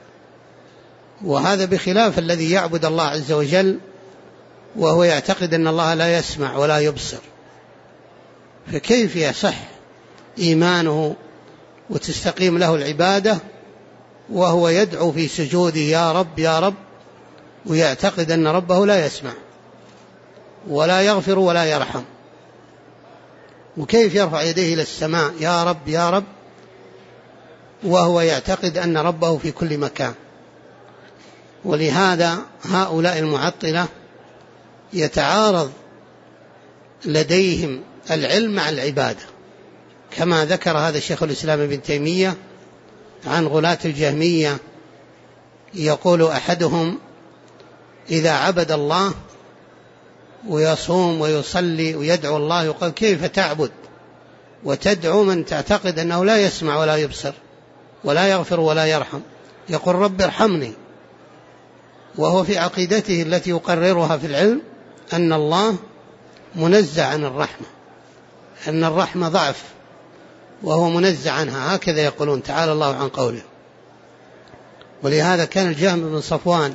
وهذا بخلاف الذي يعبد الله عز وجل وهو يعتقد أن الله لا يسمع ولا يبصر، فكيف يصح إيمانه وتستقيم له العبادة وهو يدعو في سجوده يا رب يا رب، ويعتقد أن ربه لا يسمع ولا يغفر ولا يرحم؟ وكيف يرفع يديه إلى السماء يا رب يا رب وهو يعتقد أن ربه في كل مكان؟ ولهذا هؤلاء المعطلة يتعارض لديهم العلم مع العبادة، كما ذكر هذا الشيخ الإسلام ابن تيمية عن غلاة الجهمية، يقول أحدهم إذا عبد الله ويصوم ويصلي ويدعو الله يقول كيف تعبد وتدعو من تعتقد أنه لا يسمع ولا يبصر ولا يغفر ولا يرحم؟ يقول رب ارحمني، وهو في عقيدته التي يقررها في العلم أن الله منزع عن الرحمة، أن الرحمة ضعف وهو منزع عنها، هكذا يقولون تعالى الله عن قوله. ولهذا كان الجهم بن صفوان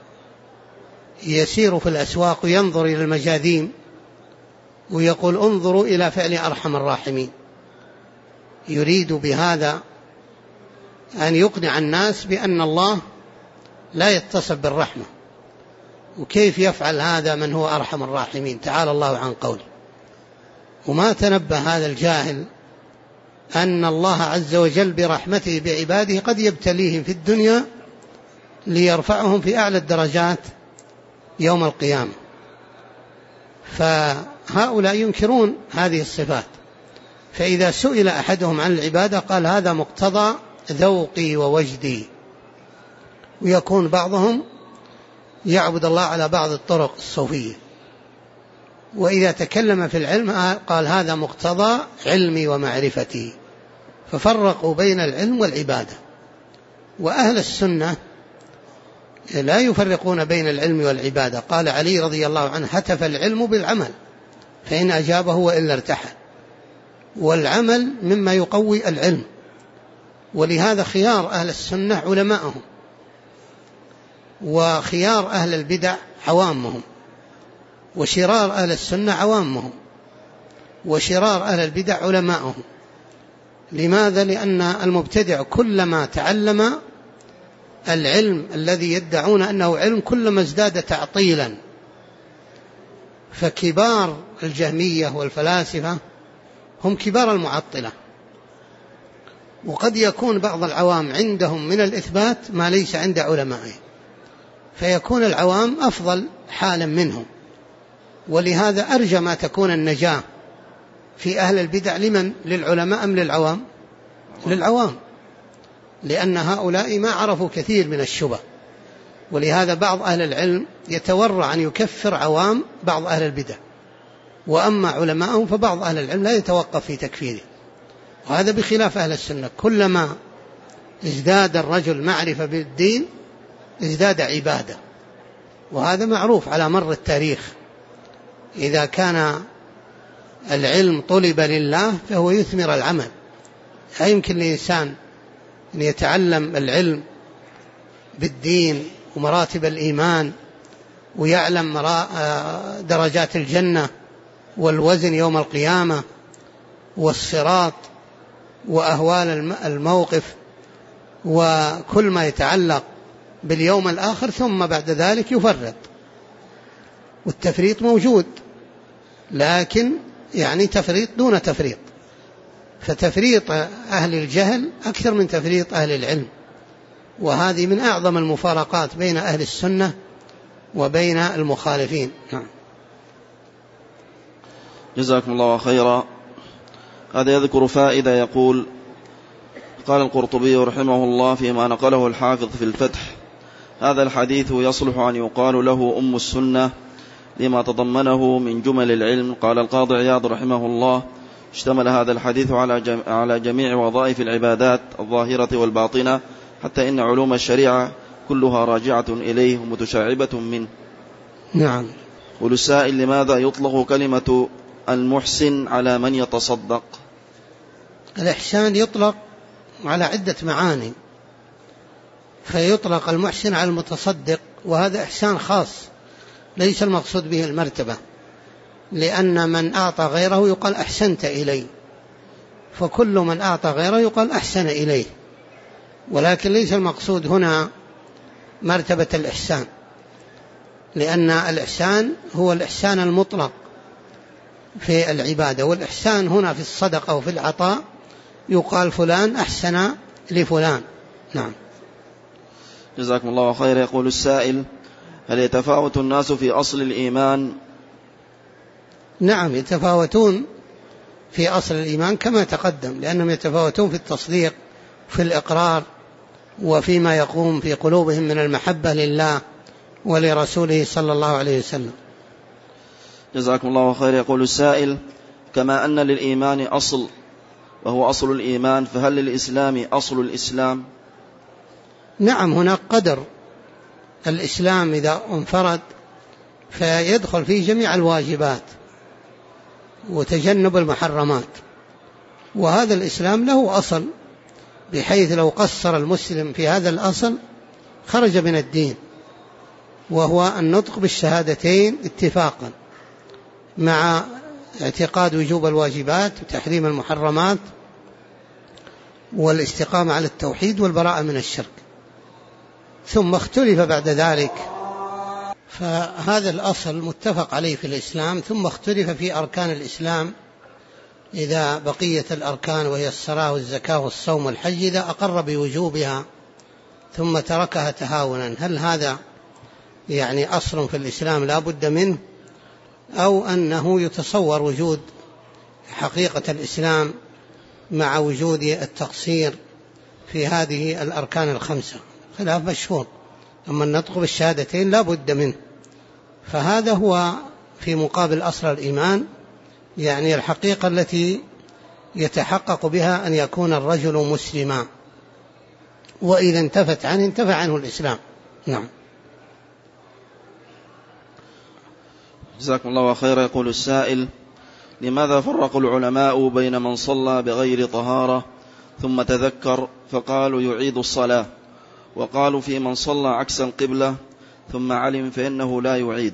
يسير في الأسواق وينظر إلى المجاذيم ويقول انظروا إلى فعل أرحم الراحمين، يريد بهذا أن يقنع الناس بأن الله لا يتصف بالرحمة، وكيف يفعل هذا من هو أرحم الراحمين تعالى الله عن قوله. وما تنبه هذا الجاهل أن الله عز وجل برحمته بعباده قد يبتليهم في الدنيا ليرفعهم في أعلى الدرجات يوم القيامة. فهؤلاء ينكرون هذه الصفات، فإذا سئل أحدهم عن العبادة قال هذا مقتضى ذوقي ووجدي، ويكون بعضهم يعبد الله على بعض الطرق الصوفية. وإذا تكلم في العلم قال هذا مقتضى علمي ومعرفتي، ففرقوا بين العلم والعبادة. وأهل السنة لا يفرقون بين العلم والعبادة. قال علي رضي الله عنه هتف العلم بالعمل فإن أجابه وإلا ارتحل، والعمل مما يقوي العلم. ولهذا خيار أهل السنة علماءهم، وخيار أهل البدع عوامهم، وشرار أهل السنة عوامهم، وشرار أهل البدع علماءهم. لماذا؟ لأن المبتدع كلما تعلم العلم الذي يدعون أنه علم كلما ازداد تعطيلا. فكبار الجهمية والفلاسفة هم كبار المعطلة، وقد يكون بعض العوام عندهم من الإثبات ما ليس عند علمائهم، فيكون العوام أفضل حالا منهم. ولهذا أرجى ما تكون النجاة في أهل البدع لمن؟ للعلماء أم للعوام؟ للعوام، لأن هؤلاء ما عرفوا كثير من الشبه. ولهذا بعض أهل العلم يتورع أن يكفر عوام بعض أهل البدع، وأما علماءهم فبعض أهل العلم لا يتوقف في تكفيره. وهذا بخلاف أهل السنة، كلما ازداد الرجل معرفة بالدين ازداد عبادة، وهذا معروف على مر التاريخ. إذا كان العلم طلب لله فهو يثمر العمل. لا يمكن لإنسان أن يتعلم العلم بالدين ومراتب الإيمان ويعلم درجات الجنة والوزن يوم القيامة والصراط وأهوال الموقف وكل ما يتعلق باليوم الآخر، ثم بعد ذلك يفرط. والتفريط موجود، لكن يعني تفريط دون تفريط. فتفريط أهل الجهل أكثر من تفريط أهل العلم، وهذه من أعظم المفارقات بين أهل السنة وبين المخالفين. نعم. جزاكم الله خيرا. هذا يذكر فائدة، يقول: قال القرطبي رحمه الله فيما نقله الحافظ في الفتح: هذا الحديث يصلح أن يقال له أم السنة لما تضمنه من جمل العلم. قال القاضي عياض رحمه الله: اشتمل هذا الحديث على جميع وظائف العبادات الظاهرة والباطنة، حتى إن علوم الشريعة كلها راجعة إليه ومتشعبة منه. نعم. وللسائل: لماذا يطلق كلمة المحسن على من يتصدق؟ الإحسان يطلق على عدة معاني، فيطلق المحسن على المتصدق، وهذا إحسان خاص ليس المقصود به المرتبة، لأن من أعطى غيره يقال أحسنت إليه، فكل من أعطى غيره يقال أحسن إليه، ولكن ليس المقصود هنا مرتبة الإحسان، لأن الإحسان هو الإحسان المطلق في العبادة، والإحسان هنا في الصدقة وفي العطاء يقال فلان أحسن لفلان. نعم. جزاكم الله خير. يقول السائل: هل يتفاوت الناس في أصل الإيمان؟ نعم، يتفاوتون في أصل الإيمان كما تقدم، لأنهم يتفاوتون في التصديق في الإقرار وفيما يقوم في قلوبهم من المحبة لله ولرسوله صلى الله عليه وسلم. جزاكم الله خير. يقول السائل: كما أن للإيمان أصل وهو أصل الإيمان، فهل للإسلام أصل الإسلام؟ نعم، هناك قدر. الإسلام إذا انفرد فيدخل فيه جميع الواجبات وتجنب المحرمات، وهذا الإسلام له أصل، بحيث لو قصر المسلم في هذا الأصل خرج من الدين، وهو النطق بالشهادتين اتفاقا مع اعتقاد وجوب الواجبات وتحريم المحرمات والاستقامة على التوحيد والبراءة من الشرك. ثم اختلف بعد ذلك، فهذا الأصل متفق عليه في الإسلام، ثم اختلف في أركان الإسلام، إذا بقية الأركان وهي الصلاة والزكاة والصوم والحج إذا أقر بوجوبها ثم تركها تهاونا، هل هذا يعني أصل في الإسلام لا بد منه، أو أنه يتصور وجود حقيقة الإسلام مع وجود التقصير في هذه الأركان الخمسة، خلاف مشهور. أما النطق بالشهادتين لا بد منه، فهذا هو في مقابل أصل الإيمان، يعني الحقيقة التي يتحقق بها أن يكون الرجل مسلما، وإذا انتفت عنه انتفى عنه الإسلام. نعم. جزاكم الله خيرا. يقول السائل: لماذا فرق العلماء بين من صلى بغير طهارة ثم تذكر فقالوا يعيد الصلاة، وقالوا في من صلى عكس القبلة ثم علم فإنه لا يعيد؟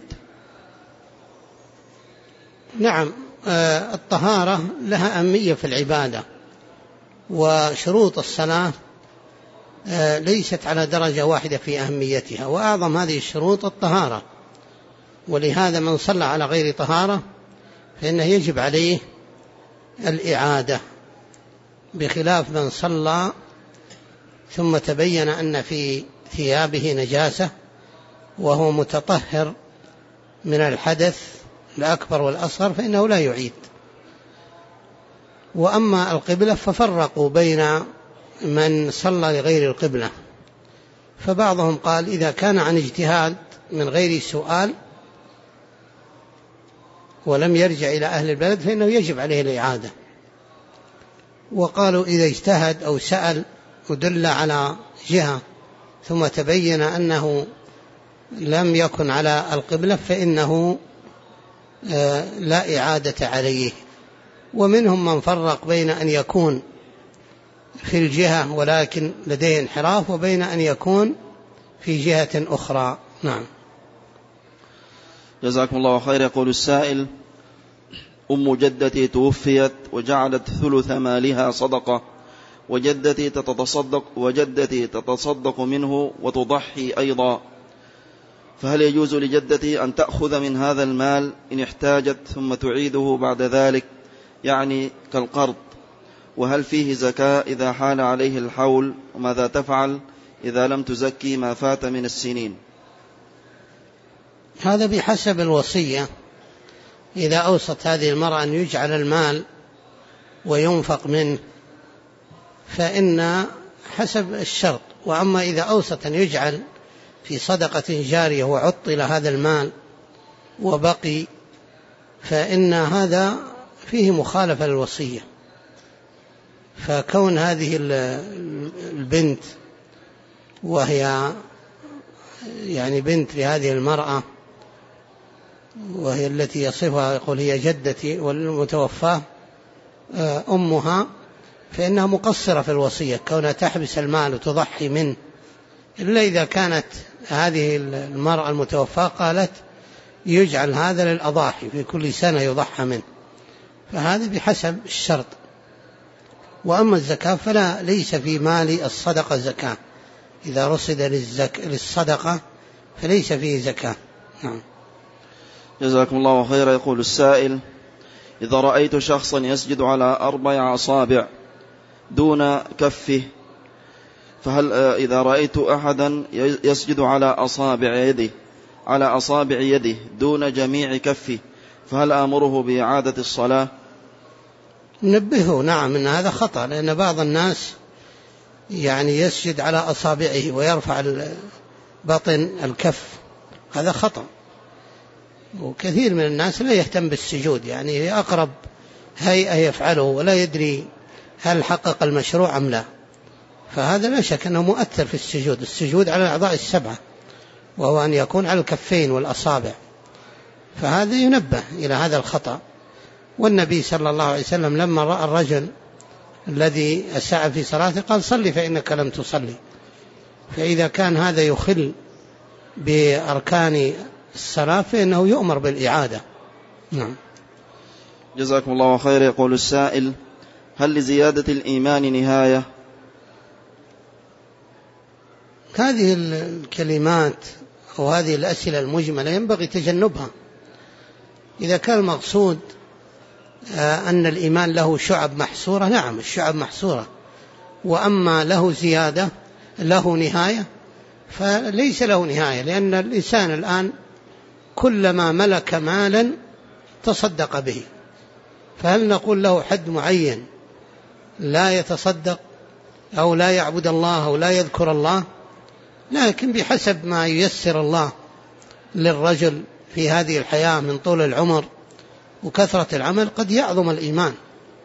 نعم، الطهارة لها أهمية في العبادة، وشروط الصلاة ليست على درجة واحدة في أهميتها، وأعظم هذه الشروط الطهارة. ولهذا من صلى على غير طهارة فإنه يجب عليه الإعادة، بخلاف من صلى ثم تبين أن في ثيابه نجاسة وهو متطهر من الحدث الأكبر والأصغر فإنه لا يعيد. وأما القبلة ففرقوا بين من صلى لغير القبلة، فبعضهم قال إذا كان عن اجتهاد من غير سؤال ولم يرجع إلى أهل البلد فإنه يجب عليه الإعادة. وقالوا إذا اجتهد أو سأل ودل على جهة ثم تبين أنه لم يكن على القبلة فإنه لا إعادة عليه. ومنهم من فرق بين أن يكون في الجهة ولكن لديه انحراف وبين أن يكون في جهة أخرى. نعم. جزاكم الله خير. يقول السائل: أم جدتي توفيت وجعلت ثلث مالها صدقة، وجدتي تتصدق منه وتضحي أيضا، فهل يجوز لجدتي أن تأخذ من هذا المال إن احتاجت ثم تعيده بعد ذلك، يعني كالقرض؟ وهل فيه زكاة إذا حال عليه الحول؟ وماذا تفعل إذا لم تزكي ما فات من السنين؟ هذا بحسب الوصية. إذا أوصت هذه المرأة أن يجعل المال وينفق منه فإن حسب الشرط. وأما إذا أوصت أن يجعل في صدقة جارية وعطل هذا المال وبقي فإن هذا فيه مخالفة للوصية. فكون هذه البنت وهي يعني بنت لهذه المرأة وهي التي يصفها يقول هي جدتي والمتوفاة أمها، فإنها مقصرة في الوصية كونها تحبس المال وتضحي منه، إلا إذا كانت هذه المرأة المتوفاة قالت يجعل هذا للأضاحي في كل سنة يضحى منه، فهذا بحسب الشرط. وأما الزكاة فلا، ليس في مال الصدقة زكاة، إذا رصد للصدقة فليس فيه زكاة. نعم. جزاكم الله خيرا. يقول السائل: إذا رأيت شخصا يسجد على 4 أصابع دون كفه، فهل إذا رأيت أحدا يسجد على أصابع يده دون جميع كفه فهل آمره بإعادة الصلاة؟ نبهه نعم أن هذا خطأ، لأن بعض الناس يعني يسجد على أصابعه ويرفع بطن الكف، هذا خطأ. وكثير من الناس لا يهتم بالسجود، يعني أقرب هيئة يفعله ولا يدري هل حقق المشروع أم لا، فهذا لا شك أنه مؤثر في السجود. السجود على الأعضاء 7، وهو أن يكون على الكفين والأصابع، فهذا ينبه إلى هذا الخطأ. والنبي صلى الله عليه وسلم لما رأى الرجل الذي أساء في صلاته قال صلي فإنك لم تصلي. فإذا كان هذا يخل بأركان الصلاة فإنه يؤمر بالإعادة. نعم. جزاكم الله خير. يقول السائل: هل لزيادة الإيمان نهاية؟ هذه الكلمات أو هذه الأسئلة المجملة ينبغي تجنبها. إذا كان المقصود أن الإيمان له شعب محصورة، نعم الشعب محصورة، وأما له زيادة له نهاية فليس له نهاية، لأن الإنسان الآن كلما ملك مالا تصدق به، فهل نقول له حد معين لا يتصدق أو لا يعبد الله أو لا يذكر الله، لكن بحسب ما ييسر الله للرجل في هذه الحياة من طول العمر وكثرة العمل قد يعظم الإيمان.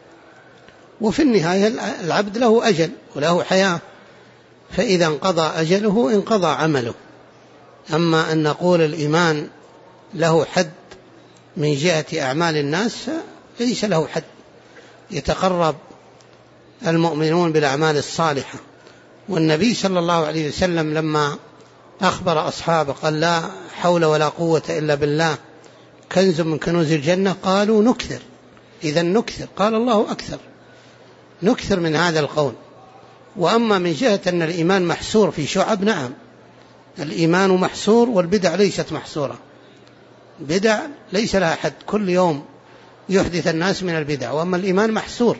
وفي النهاية العبد له أجل وله حياة، فإذا انقضى أجله انقضى عمله. أما أن نقول الإيمان له حد من جهة أعمال الناس ليس له حد، يتقرب المؤمنون بالأعمال الصالحة. والنبي صلى الله عليه وسلم لما أخبر أصحابه قال لا حول ولا قوة إلا بالله كنز من كنوز الجنة، قالوا نكثر. إذا نكثر، قال الله أكثر، نكثر من هذا القول. وأما من جهة أن الإيمان محصور في شعب، نعم الإيمان محصور والبدع ليست محصورة، بدع ليس لها حد، كل يوم يحدث الناس من البدع. وأما الإيمان محصور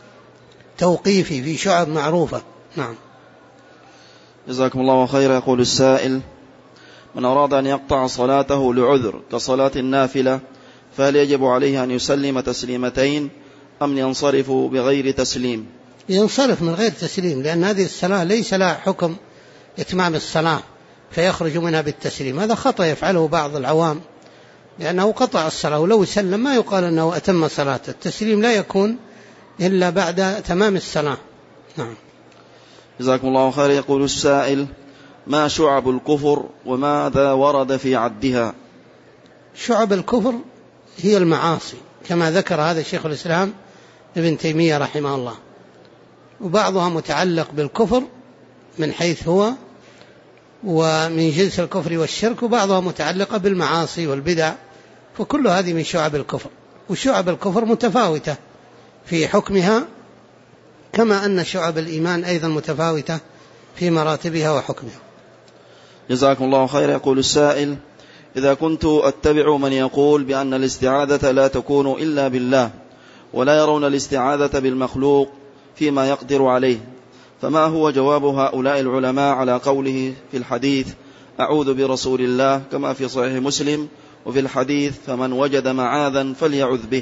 توقيفي في شعب معروفة. نعم. جزاكم الله خيرا. يقول السائل: من أراد أن يقطع صلاته لعذر كصلاة النافلة فهل يجب عليه أن يسلم تسليمتين أم ينصرف بغير تسليم؟ ينصرف من غير تسليم، لأن هذه الصلاة ليس لها حكم إتمام الصلاة فيخرج منها بالتسليم. هذا خطأ يفعله بعض العوام، لأنه قطع الصلاة، ولو سلم ما يقال أنه أتم صلاته. التسليم لا يكون إلا بعد تمام الصلاة. نعم. جزاكم الله خير. يقول السائل: ما شعب الكفر وماذا ورد في عدها؟ شعب الكفر هي المعاصي كما ذكر هذا الشيخ الإسلام ابن تيمية رحمه الله، وبعضها متعلق بالكفر من حيث هو ومن جنس الكفر والشرك، وبعضها متعلقة بالمعاصي والبدع، فكل هذه من شعب الكفر. وشعب الكفر متفاوتة في حكمها، كما أن شعب الإيمان أيضا متفاوتة في مراتبها وحكمها. جزاكم الله خير. يقول السائل: إذا كنت أتبع من يقول بأن الاستعاذة لا تكون إلا بالله ولا يرون الاستعاذة بالمخلوق فيما يقدر عليه، فما هو جواب هؤلاء العلماء على قوله في الحديث: أعوذ برسول الله، كما في صحيح مسلم وفي الحديث: فمن وجد معاذا فليعذ به؟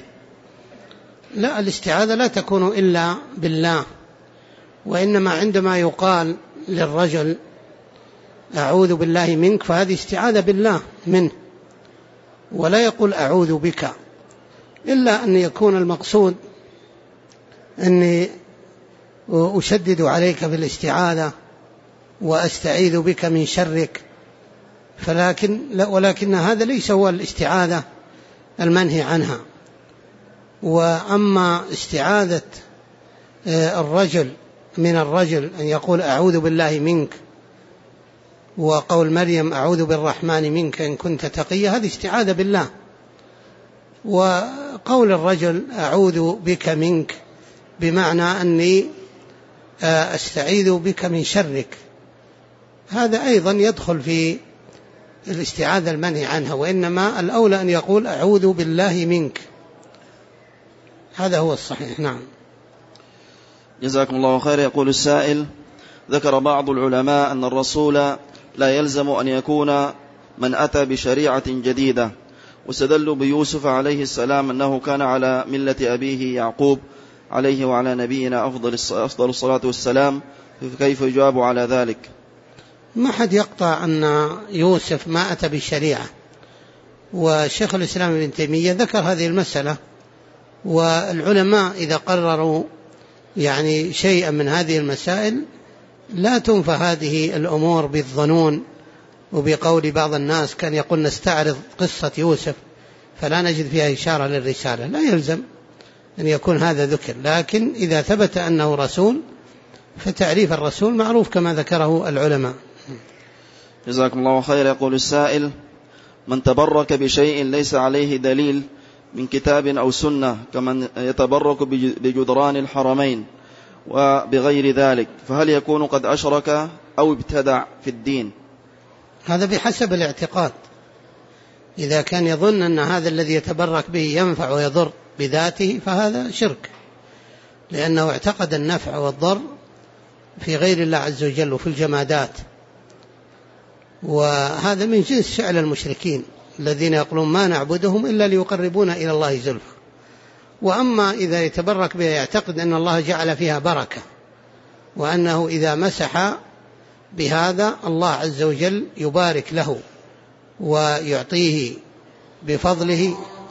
لا، الاستعاذة لا تكون إلا بالله، وإنما عندما يقال للرجل أعوذ بالله منك فهذه استعاذة بالله منه، ولا يقول أعوذ بك، إلا أن يكون المقصود أني أشدد عليك في الاستعاذة وأستعيذ بك من شرك، ولكن هذا ليس هو الاستعاذة المنهي عنها. وأما استعاذة الرجل من الرجل أن يقول أعوذ بالله منك، وقول مريم أعوذ بالرحمن منك إن كنت تقيا، هذه استعاذة بالله. وقول الرجل أعوذ بك منك بمعنى أني أستعيذ بك من شرك، هذا أيضا يدخل في الاستعاذة المنهي عنها، وإنما الأولى أن يقول أعوذ بالله منك، هذا هو الصحيح. نعم. جزاكم الله خير. يقول السائل: ذكر بعض العلماء أن الرسول لا يلزم أن يكون من أتى بشريعة جديدة، واستدلوا بيوسف عليه السلام أنه كان على ملة أبيه يعقوب عليه وعلى نبينا أفضل الصلاة والسلام، كيف يجاب على ذلك؟ ما حد يقطع أن يوسف ما أتى بالشريعة، وشيخ الإسلام ابن تيمية ذكر هذه المسألة، والعلماء إذا قرروا يعني شيئا من هذه المسائل لا تنفى هذه الأمور بالظنون وبقول بعض الناس كان يقول نستعرض قصة يوسف فلا نجد فيها إشارة للرسالة، لا يلزم أن يكون هذا ذكر، لكن إذا ثبت أنه رسول فتعريف الرسول معروف كما ذكره العلماء. جزاكم الله خير. يقول السائل: من تبرك بشيء ليس عليه دليل من كتاب أو سنة كمن يتبرك بجدران الحرمين وبغير ذلك، فهل يكون قد أشرك أو ابتدع في الدين؟ هذا بحسب الاعتقاد، إذا كان يظن أن هذا الذي يتبرك به ينفع ويضر بذاته فهذا شرك، لأنه اعتقد النفع والضر في غير الله عز وجل وفي الجمادات، وهذا من جنس فعل المشركين الذين يقولون ما نعبدهم إلا ليقربونا إلى الله زلفى. وأما إذا يتبرك بها يعتقد أن الله جعل فيها بركة، وأنه إذا مسح بهذا الله عز وجل يبارك له ويعطيه بفضله